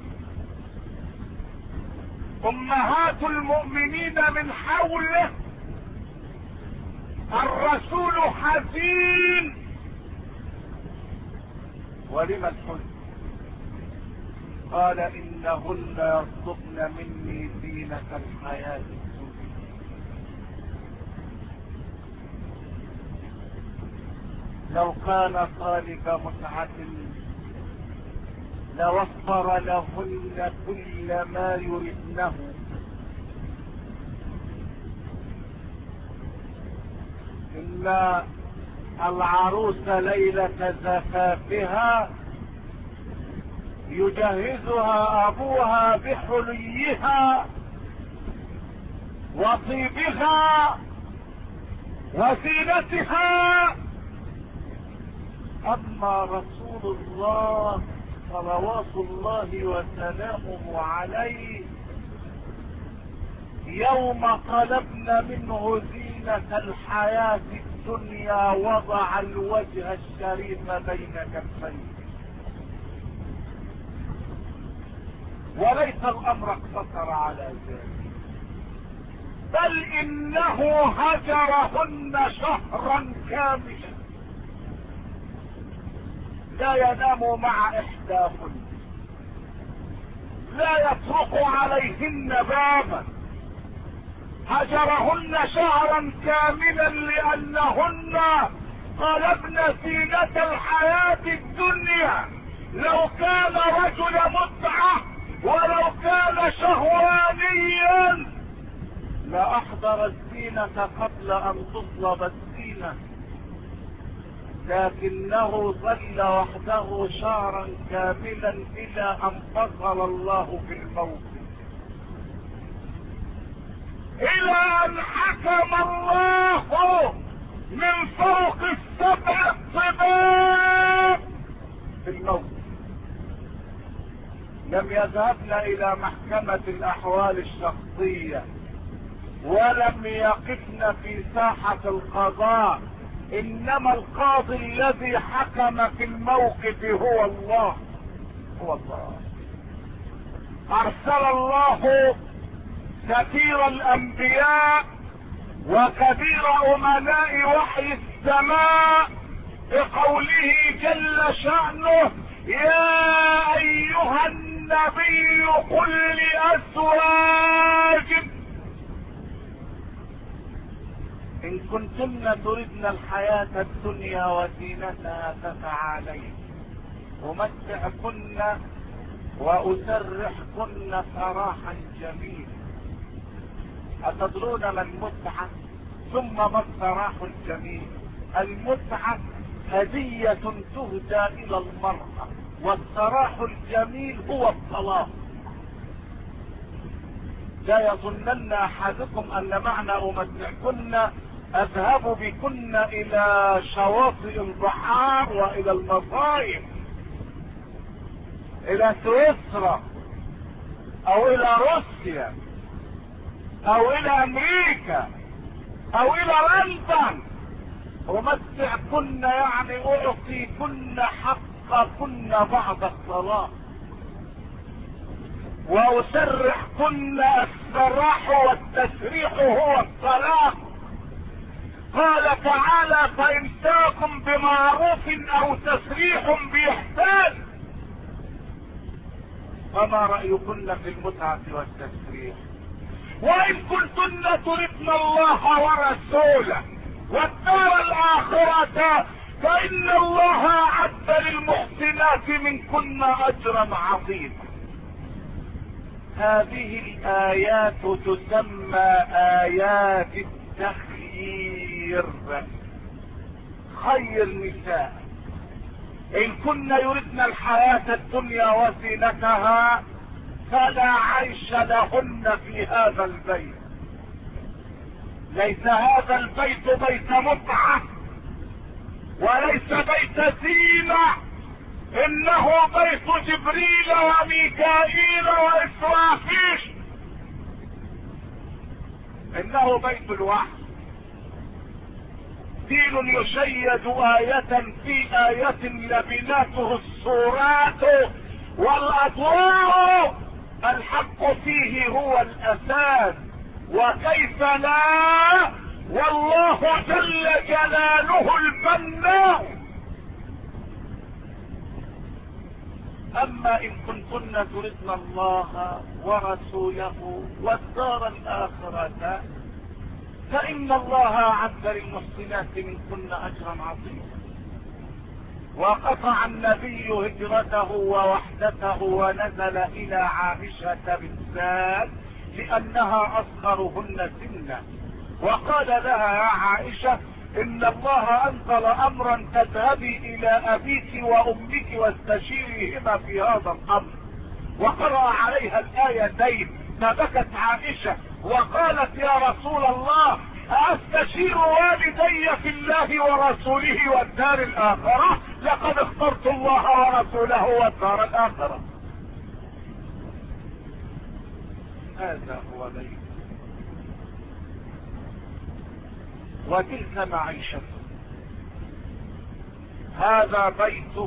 امهات المؤمنين من حوله، الرسول حزين. ولم الحزن؟ قال: انهن يصدقن مني زينة الحياة الدنيا. لو كان طالب متعة لوفر لهن كل ما يردنه، إن العروس ليلة زفافها يجهزها أبوها بحليها وطيبها وزينتها، أما رسول الله صلوات الله وسلامه عليه يوم طلبنا منه زينة الحياة الدنيا وضع الوجه الشريف بين كفيه. وليس الامر اقتصر على ذلك، بل انه هجرهن شهرا كاملا لا ينام مع احداهن، لا يطرق عليهن بابا، هجرهن شهرا كاملا لانهن طلبن زينة الحياة الدنيا. لو كان رجل متعة ولو كان شهوانيا لأحضر الزينة قبل ان تطلب الزينة، لكنه ظل وحده شهرا كاملا الى ان فصل الله في الموت، الى ان حكم الله من فوق السبع الطباق في الموت. لم يذهبن الى محكمة الاحوال الشخصية، ولم يقفن في ساحة القضاء، انما القاضي الذي حكم في الموقف هو الله. هو الله. ارسل الله سفير الانبياء وكبير امناء وحي السماء بقوله جل شأنه: يا ايها النبي قل لازواجك ان كنتن تردن الحياة الدنيا وزينتها فتعالين امتعكن واسرحكن سراحا جميلا. اتدرون ما المتعة؟ ثم ما السراح الجميل؟ المتعة هدية تهدى الى المرأة، والسراح الجميل هو الطلاق. لا يظنن احدكم ان معنى امتعكن اذهب بكن الى شواطئ البحار والى المصايف، الى سويسرا او الى روسيا او الى امريكا او الى لندن. امتعكن يعني اعطيكن حقكن بعد الطلاق، واسرحكن السراح والتسريح هو الطلاق. قال تعالى: فامساكم بمعروف او تسريح باحسان. فما رأيكن في المتعة والتسريح؟ وإن كنتن تردن الله ورسوله والدار الآخرة فإن الله أعد للمحسنات منكن أجرا عظيما. هذه الآيات تسمى آيات التخيير. خير نساء إن كن يردن الحياة الدنيا وزينتها فلا عيش لهن في هذا البيت. ليس هذا البيت بيت متعة وليس بيت زينة، انه بيت جبريل وميكائيل واسرافيل، انه بيت الوحي. دين يشيد آية في آية لبناته الصورات والأضواء، الحق فيه هو الأساس، وكيف لا، والله جل جلاله البناء. اما ان كنتن تردن الله ورسوله والدار الاخرة فان الله اعد للمحسنات منكن اجرا عظيما. وقطع النبي هجرته ووحدته ونزل الى عائشة بالذات لانها اصغرهن سنا، وقال لها: يا عائشة ان الله انزل امرا تذهبي الى ابيك وامك واستشيريهما في هذا الامر. وقرأ عليها الايتين فبكت عائشة وقالت: يا رسول الله استشير والدي في الله ورسوله والدار الاخرة؟ لقد اخترت الله ورسوله والدار الاخرة. هذا هو بيت وتلك معيشته، هذا بيته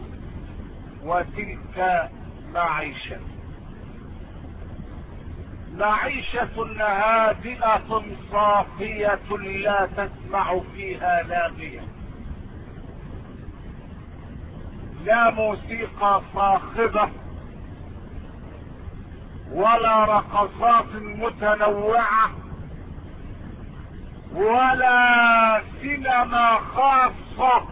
وتلك معيشته، معيشة هادئة صافية لا تسمع فيها لاغية، لا موسيقى صاخبة ولا رقصات متنوعة ولا سينما خاصة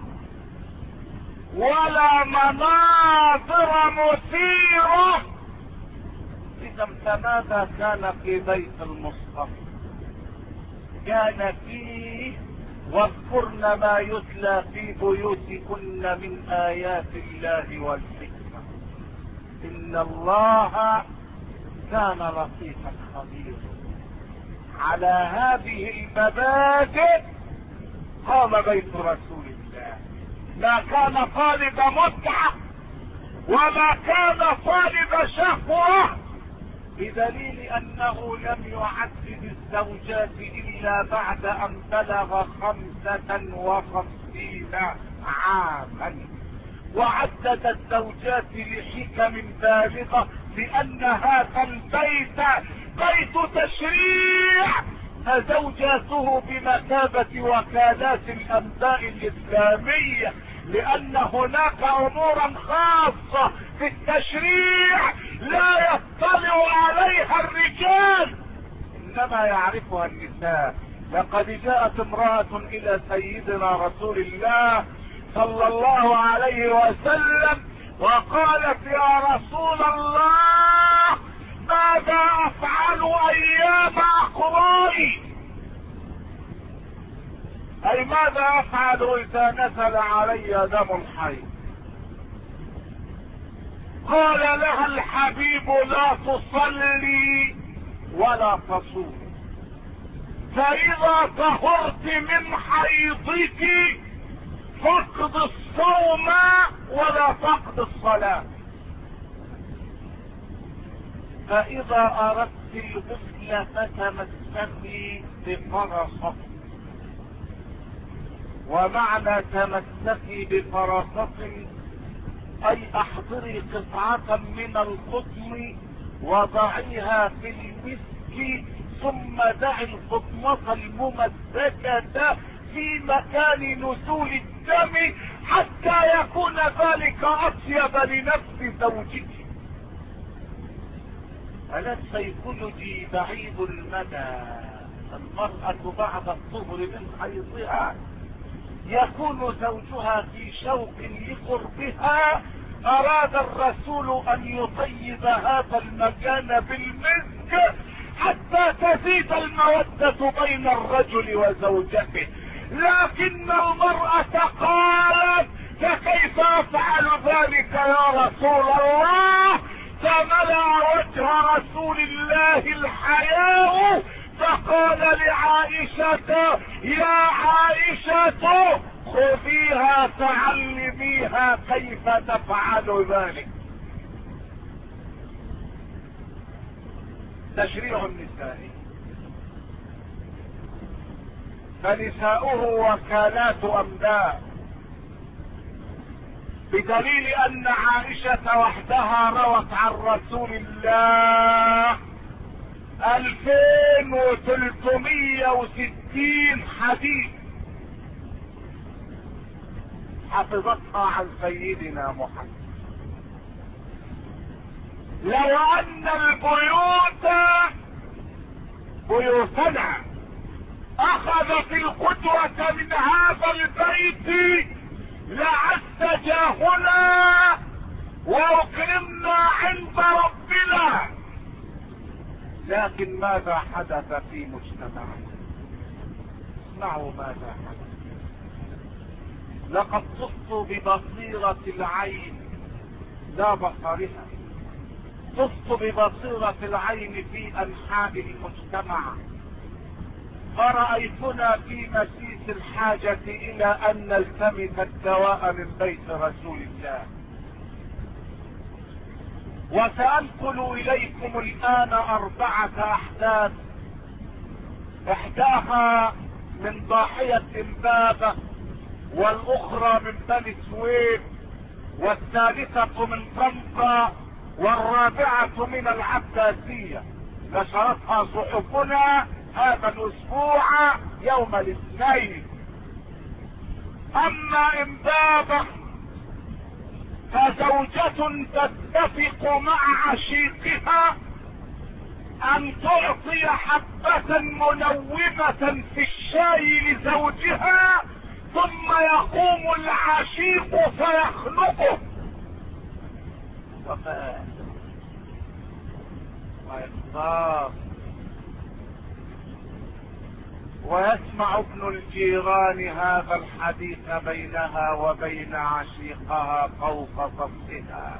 ولا مناظر مثيرة. إذا فماذا كان في بيت المصطفى؟ كان فيه واذكرن ما يتلى في بيوتكن من آيات الله والحكمة إن الله كان لطيفا خبيرا. على هذه المبادئ قام بيت رسول الله، ما كان طالب متعة وما كان طالب شهوة، بدليل انه لم يعدد الزوجات الا بعد ان بلغ 55 عاما، وعدد الزوجات لحكم بالغة، لان هذا البيت بيت تشريع، فزوجاته بمثابة وكالات الانباء الاسلامية، لان هناك امورا خاصة في التشريع لا يطلع عليها الرجال انما يعرفها النساء. لقد جاءت امرأة الى سيدنا رسول الله صلى الله عليه وسلم وقالت يا رسول الله ماذا افعل ايام اقرائي، اي ماذا افعل اذا نزل علي دم الحيض؟ قال لها الحبيب لا تصلي ولا تصوم، فاذا طهرت من حيضك فاقض الصوم ولا تقض الصلاة، فاذا اردت الغسل فتمسكي بفرصة. ومعنى تمسكي بفرصة اي احضري قطعة من القطن وضعيها في المسك، ثم دعي القطنة الممسكة في مكان نزول الدم حتى يكون ذلك اطيب لنفس زوجك. ألا السيكولوجي بعيد المدى، المرأة بعد الطهر من حيضها يكون زوجها في شوق لقربها، اراد الرسول ان يطيب هذا المكان بالمسك حتى تزيد المودة بين الرجل وزوجته. لكن المرأة قالت فكيف افعل ذلك يا رسول الله؟ فملأ وجه رسول الله الحياء فقال لعائشة يا عائشة خذيها تعلميها كيف تفعل ذلك. تشريع النساء، فنساؤه وكالات انباء، بدليل ان عائشة وحدها روت عن رسول الله 2360 حديث حفظتها عن سيدنا محمد. لو ان البيوت بيوتنا اخذت القدوة من هذا البيت لعزجاهنا واكرمنا عند ربنا، لكن ماذا حدث في مجتمعنا؟ اسمعوا ماذا حدث. لقد طفت ببصيرة العين لا بصرها، طفت ببصيرة العين في انحاء المجتمع، فرأيتنا في مسيس الحاجة الى ان نلتمس الدواء من بيت رسول الله. وسأنقل اليكم الان 4 احداث، احداها من ضاحية امبابة، والاخرى من بني سويف، والثالثة من طنطا، والرابعة من العباسية. نشرتها صحفنا هذا الاسبوع يوم الاثنين. اما امبابة فزوجة تتفق مع عشيقها ان تعطي حبة منومة في الشاي لزوجها، ثم يقوم العشيق فيخنقه ويختار. ويسمع ابن الجيران هذا الحديث بينها وبين عشيقها فوق صفها،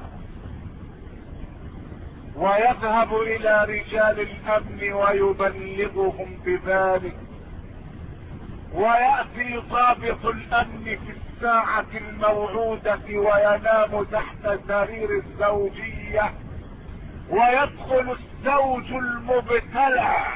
ويذهب الى رجال الامن ويبلغهم بذلك، ويأتي ضابط الامن في الساعة الموعودة وينام تحت سرير الزوجية، ويدخل الزوج المبتلع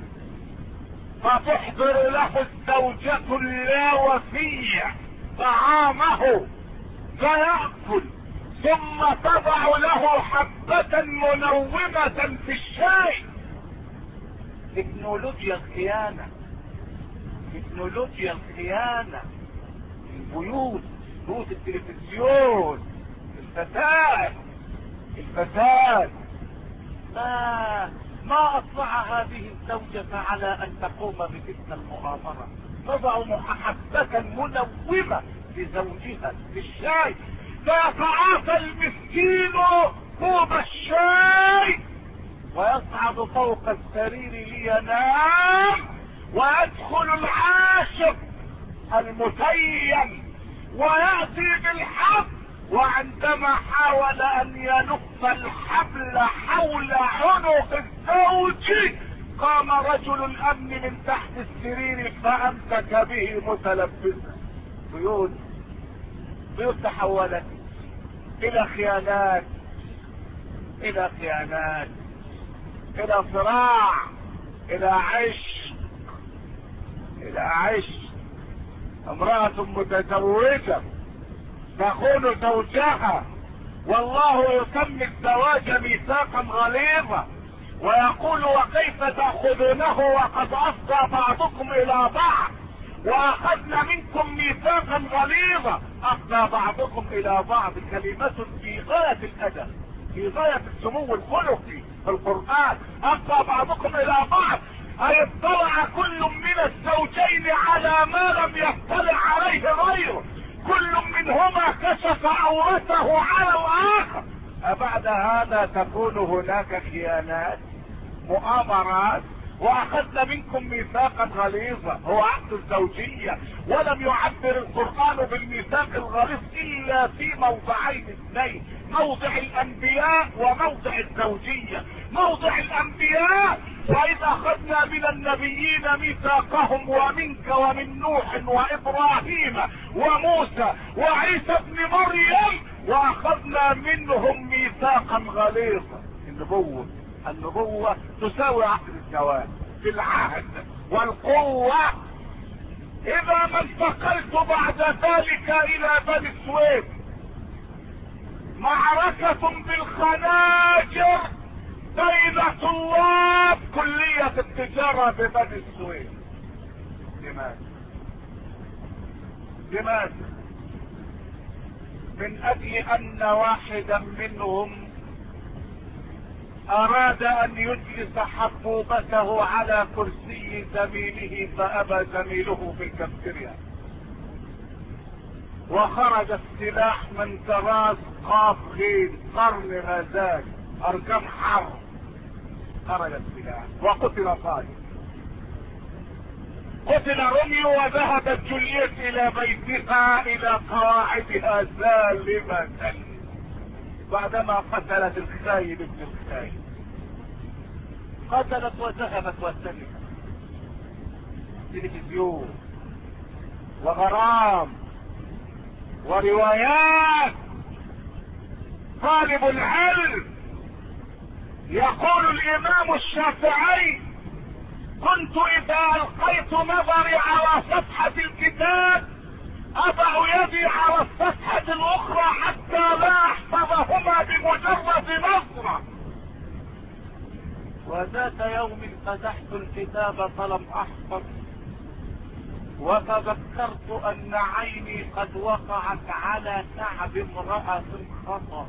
فتحضر له الزوجة اللاوفية طعامه فيأكل، ثم تضع له حبة منومة في الشاي. تكنولوجيا الخيانة، تكنولوجيا الخيانة. البيوت، بيوت التلفزيون، الفساد. ما اطلع هذه الزوجة على ان تقوم بتلك المؤامرة. تضع حبة منومة لزوجها في الشاي، فيتعاطى المسكين كوب الشاي ويصعد فوق السرير لينام، ويدخل العاشق المتيم ويأتي بالحبل، وعندما حاول ان يلف الحبل حول عنق الزوج قام رجل الامن من تحت السرير فامسك به متلبسا. بيوت تحولت الى خيانات، الى صراع، الى عشق. امرأة متزوجة تخون زوجها، والله يسمي الزواج ميثاقا غليظا، ويقول وكيف تأخذونه وقد أفضى بعضكم إلى بعض، وأخذنا منكم ميثاقا غليظا. أفضى بعضكم إلى بعض كلمة في غاية الأدب، في غاية السمو الخلقي في القرآن. أفضى بعضكم إلى بعض أي اطلع كل من الزوجين على ما لم يطلع عليه غيره، كل منهما كشف عورته على الآخر. أبعد هذا تكون هناك خيانات، مؤامرات. واخذنا منكم ميثاقا غليظا، هو عقد الزوجية، ولم يعبر القرآن بالميثاق الغليظ الا في موضعين اثنين، موضع الانبياء وموضع الزوجية. موضع الانبياء واذ اخذنا من النبيين ميثاقهم ومنك ومن نوح وابراهيم وموسى وعيسى ابن مريم واخذنا منهم ميثاقا غليظا. النبوة تساوي عقد الزواج في العهد والقوة. اذا ما انتقلت بعد ذلك الى بني سويف، معركة بالخناجر بين طلاب كلية التجارة ببني سويف. لماذا؟ من اجل ان واحدا منهم اراد ان يجلس حبوبته على كرسي زميله فابى زميله في الكافتيريا، وخرج السلاح من طراز قاف غين قرن غزال ارقام حرب. خرج السلاح وقتل صالح، قتل روميو، وذهبت جولييت الى بيتها الى قواعدها سالمة بعدما قتلت الخاين ابن الخاين. قتلت وذهبت وسلمت. تلفزيون وغرام وروايات. طالب العلم يقول الامام الشافعي كنت اذا القيت نظري على صفحة الكتاب اضع يدي على الصفحة الاخرى حتى لا احفظهما بمجرد نظرة. وذات يوم فتحت الكتاب فلم احفظ، وتذكرت ان عيني قد وقعت على كعب امرأة خطأ،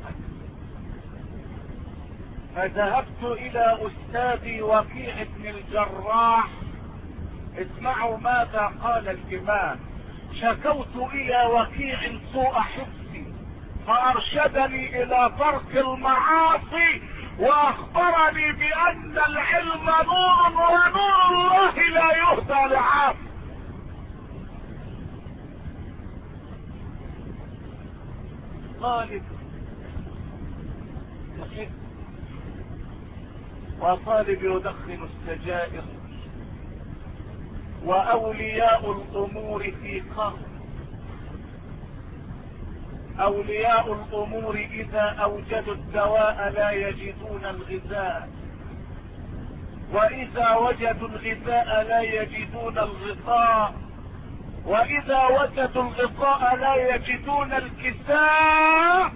فذهبت الى استاذي وكيع بن الجراح. اسمعوا ماذا قال الامام: شكوت الى وكيع سوء حفظي فارشدني الى ترك المعاصي، واخبرني بان العلم نور ونور الله لا يهدى لعاصي. طالب يحب وطالب يدخن السجائر، واولياء الامور في قهر. اولياء الامور اذا اوجدوا الدواء لا يجدون الغذاء، واذا وجدوا الغذاء لا يجدون الغطاء، واذا وجدوا الغطاء لا يجدون الكساء.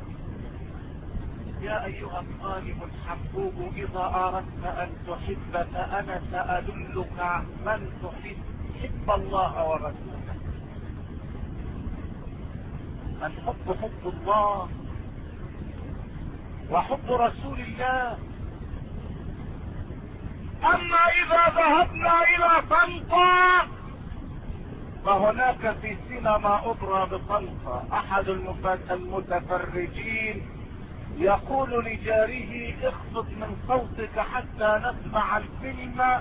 يا ايها الطالب الحبوب اذا اردت ان تحب فانا سادلك من تحب. حب الله ورسوله. الحب حب الله وحب رسول الله. اما اذا ذهبنا الى طنطا فهناك في سينما أوبرا بطنطا احد المتفرجين يقول لجاره: اخفض من صوتك حتى نسمع الفيلم،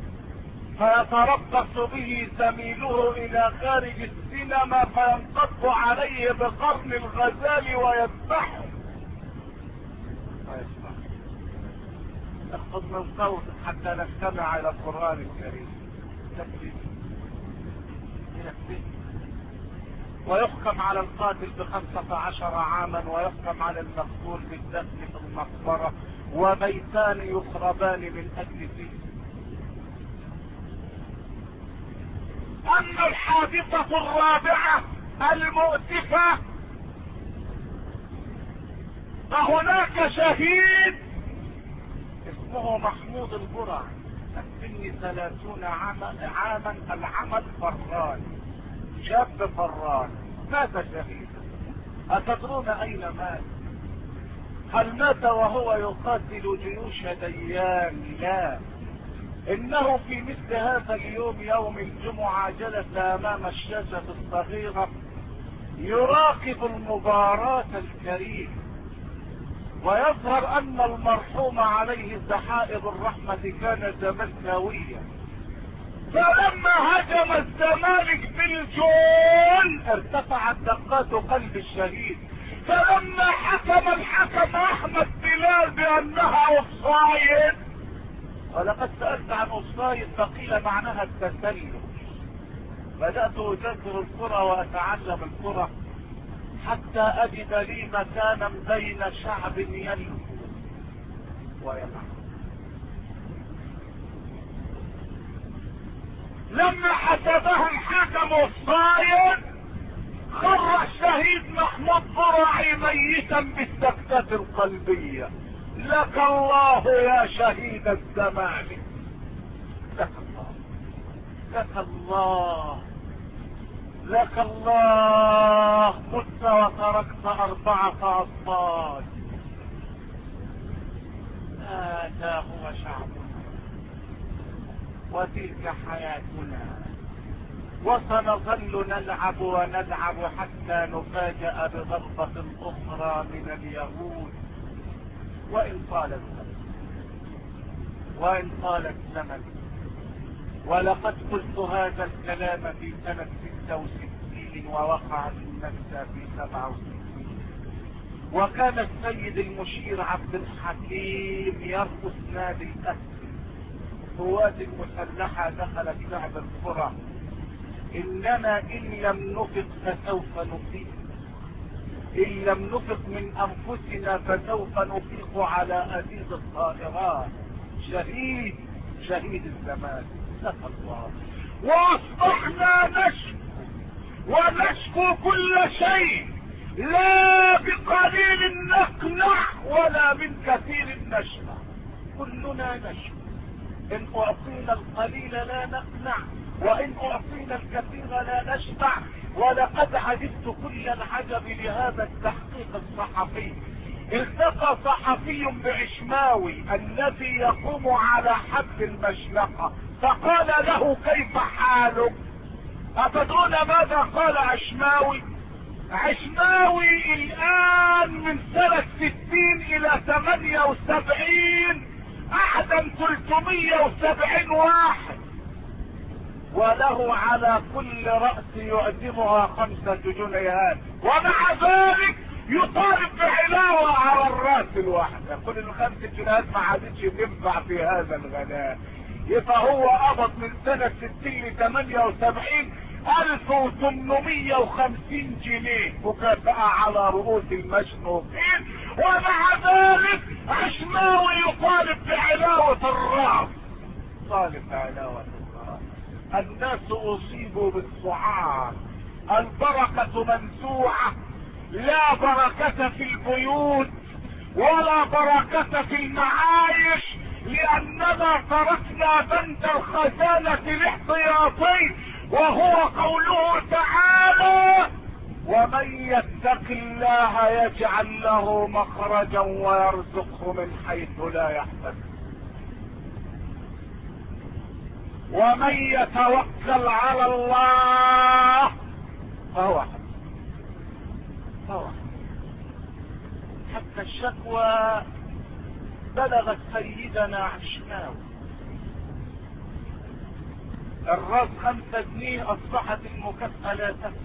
فيتربص به زميله الى خارج السينما فينقض عليه بقرن الغزال ويذبحه. اخفض من صوتك حتى نستمع الى القرآن الكريم. ويحكم على القاتل ب15 عاما، ويحكم على المقتول بالدفن في المقبرة، وبيتان يخربان من اجل فيه. اما الحادثة الرابعة المؤسفة فهناك شهيد اسمه محمود البرع، السن 30 عاما، العمل فران، شاب فران، مات شهيدا. أتدرون أين مات؟ هل مات وهو يقاتل جيوش ديان؟ لا، إنه في مثل هذا اليوم يوم الجمعة جلس أمام الشاشة الصغيرة يراقب المباراة الكريمة، ويظهر أن المرحوم عليه سحائب الرحمة كان زملكاويا، فلما هجم الزمالك بالجون ارتفعت دقات قلب الشهيد، فلما حكم الحكم احمد بلال بانها اوفسايد، ولقد سألت عن اوفسايد فقيل معناها التسلل، بدأت اذاكر الكرة واتعلم الكرة حتى اجد لي مكانا بين شعب يلهو ويلعب. لما حسبها الحكم الصايد خر الشهيد محمود برعي ميتا بالسكتة القلبية. لك الله يا شهيد الزمالك، لك الله، لك الله، لك الله. مت وتركت 4 أطفال. هذا هو شعبنا وتلك حياتنا، وسنظل نلعب وندعب حتى نفاجأ بضربة أخرى من اليهود. وإن طال الزمن، ولقد قلت هذا الكلام في سنة 66 ووقع النكسة في 67، وكان السيد المشير عبد الحكيم يرقص نادي الأهلي. القوات المسلحة دخلت لعب الكرة، اننا ان لم نفق فسوف نفيق، ان لم نفق من انفسنا فسوف نفيق على ازيز الطائرات. شهيد شهيد الزمان. نسأل الله. واصبحنا نشكو ونشكو كل شيء، لا بقليل نقنع ولا من كثير نشبع. كلنا نشكو. ان اعطينا القليل لا نقنع، وان اعطينا الكثير لا نشبع. ولقد عجبت كل العجب لهذا التحقيق الصحفي. التقى صحفي بعشماوي الذي يقوم على حد المشنقة، فقال له: كيف حالك؟ أتدرون ماذا قال عشماوي؟ عشماوي الآن من سنة 60 إلى 78 أعدم 370 واحد، وله على كل رأس يعزمها 5 جنيهات، ومع ذلك يطالب بعلاوة على الرأس الواحدة. كل ال5 جنيهات ما عادتش تنفع في هذا الغلاء. يبقى هو قبض من سنة 60 ل 78 1850 جنيه مكافأة على رؤوس المشنوقين، ومع ذلك عشماوي يطالب بعلاوة الرأس. طالب بعلاوة الرأس. الناس اصيبوا بالسعار، البركة منزوعة، لا بركة في البيوت ولا بركة في المعايش، لأننا تركنا بند الخزانة الاحتياطي، وهو قوله تعالى: ومن يتق الله يجعل له مخرجا ويرزقه من حيث لا يحتسب، ومن يتوكل على الله فهو حسبه. حتى الشكوى بلغت سيدنا عشماوي. الراس 5 جنيه اصبحت المكافأة لا تكفي.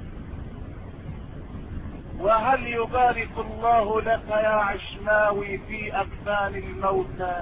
وهل يبارك الله لك يا عشماوي في اكفان الموتى؟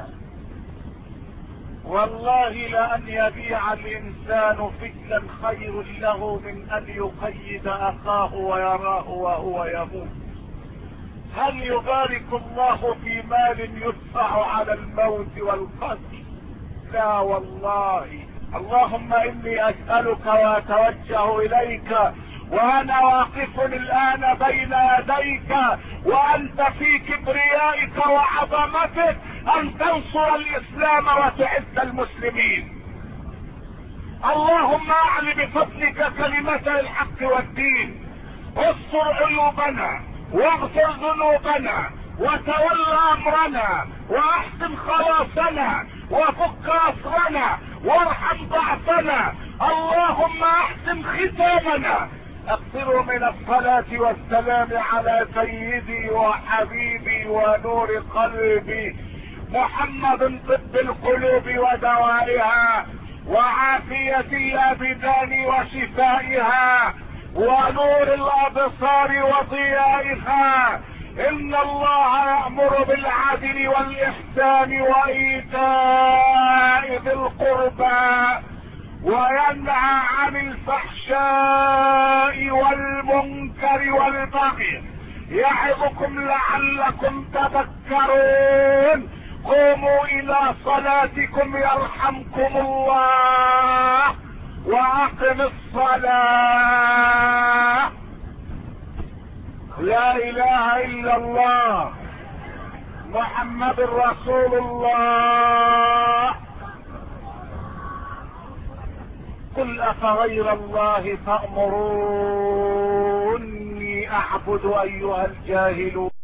والله لأن يبيع الإنسان فكلا خير له من أن يقيد أخاه ويراه وهو يموت. هل يبارك الله في مال يدفع على الموت والقتل؟ لا والله. اللهم إني أسألك وأتوجه إليك وأنا واقف الآن بين يديك وأنت في كبريائك وعظمتك أن تنصر الإسلام وتعز المسلمين. اللهم أعل بفضلك كلمة الحق والدين، استر عيوبنا واغفر ذنوبنا وتول أمرنا وأحسن خلاصنا وفك أسرنا وارحم ضعفنا. اللهم أحسن ختامنا. اكثروا من الصلاة والسلام على سيدي وحبيبي ونور قلبي محمد، طب القلوب ودوائها وعافية الابدان وشفائها ونور الابصار وضيائها. ان الله يأمر بالعدل والاحسان وايتاء ذي القربى وينهى عن الفحشاء والمنكر والبغي، يعظكم لعلكم تذكرون. قوموا الى صلاتكم يرحمكم الله واقم الصلاة. لا اله الا الله محمد رسول الله. قل افغير الله تأمروني اعبد ايها الجاهلون.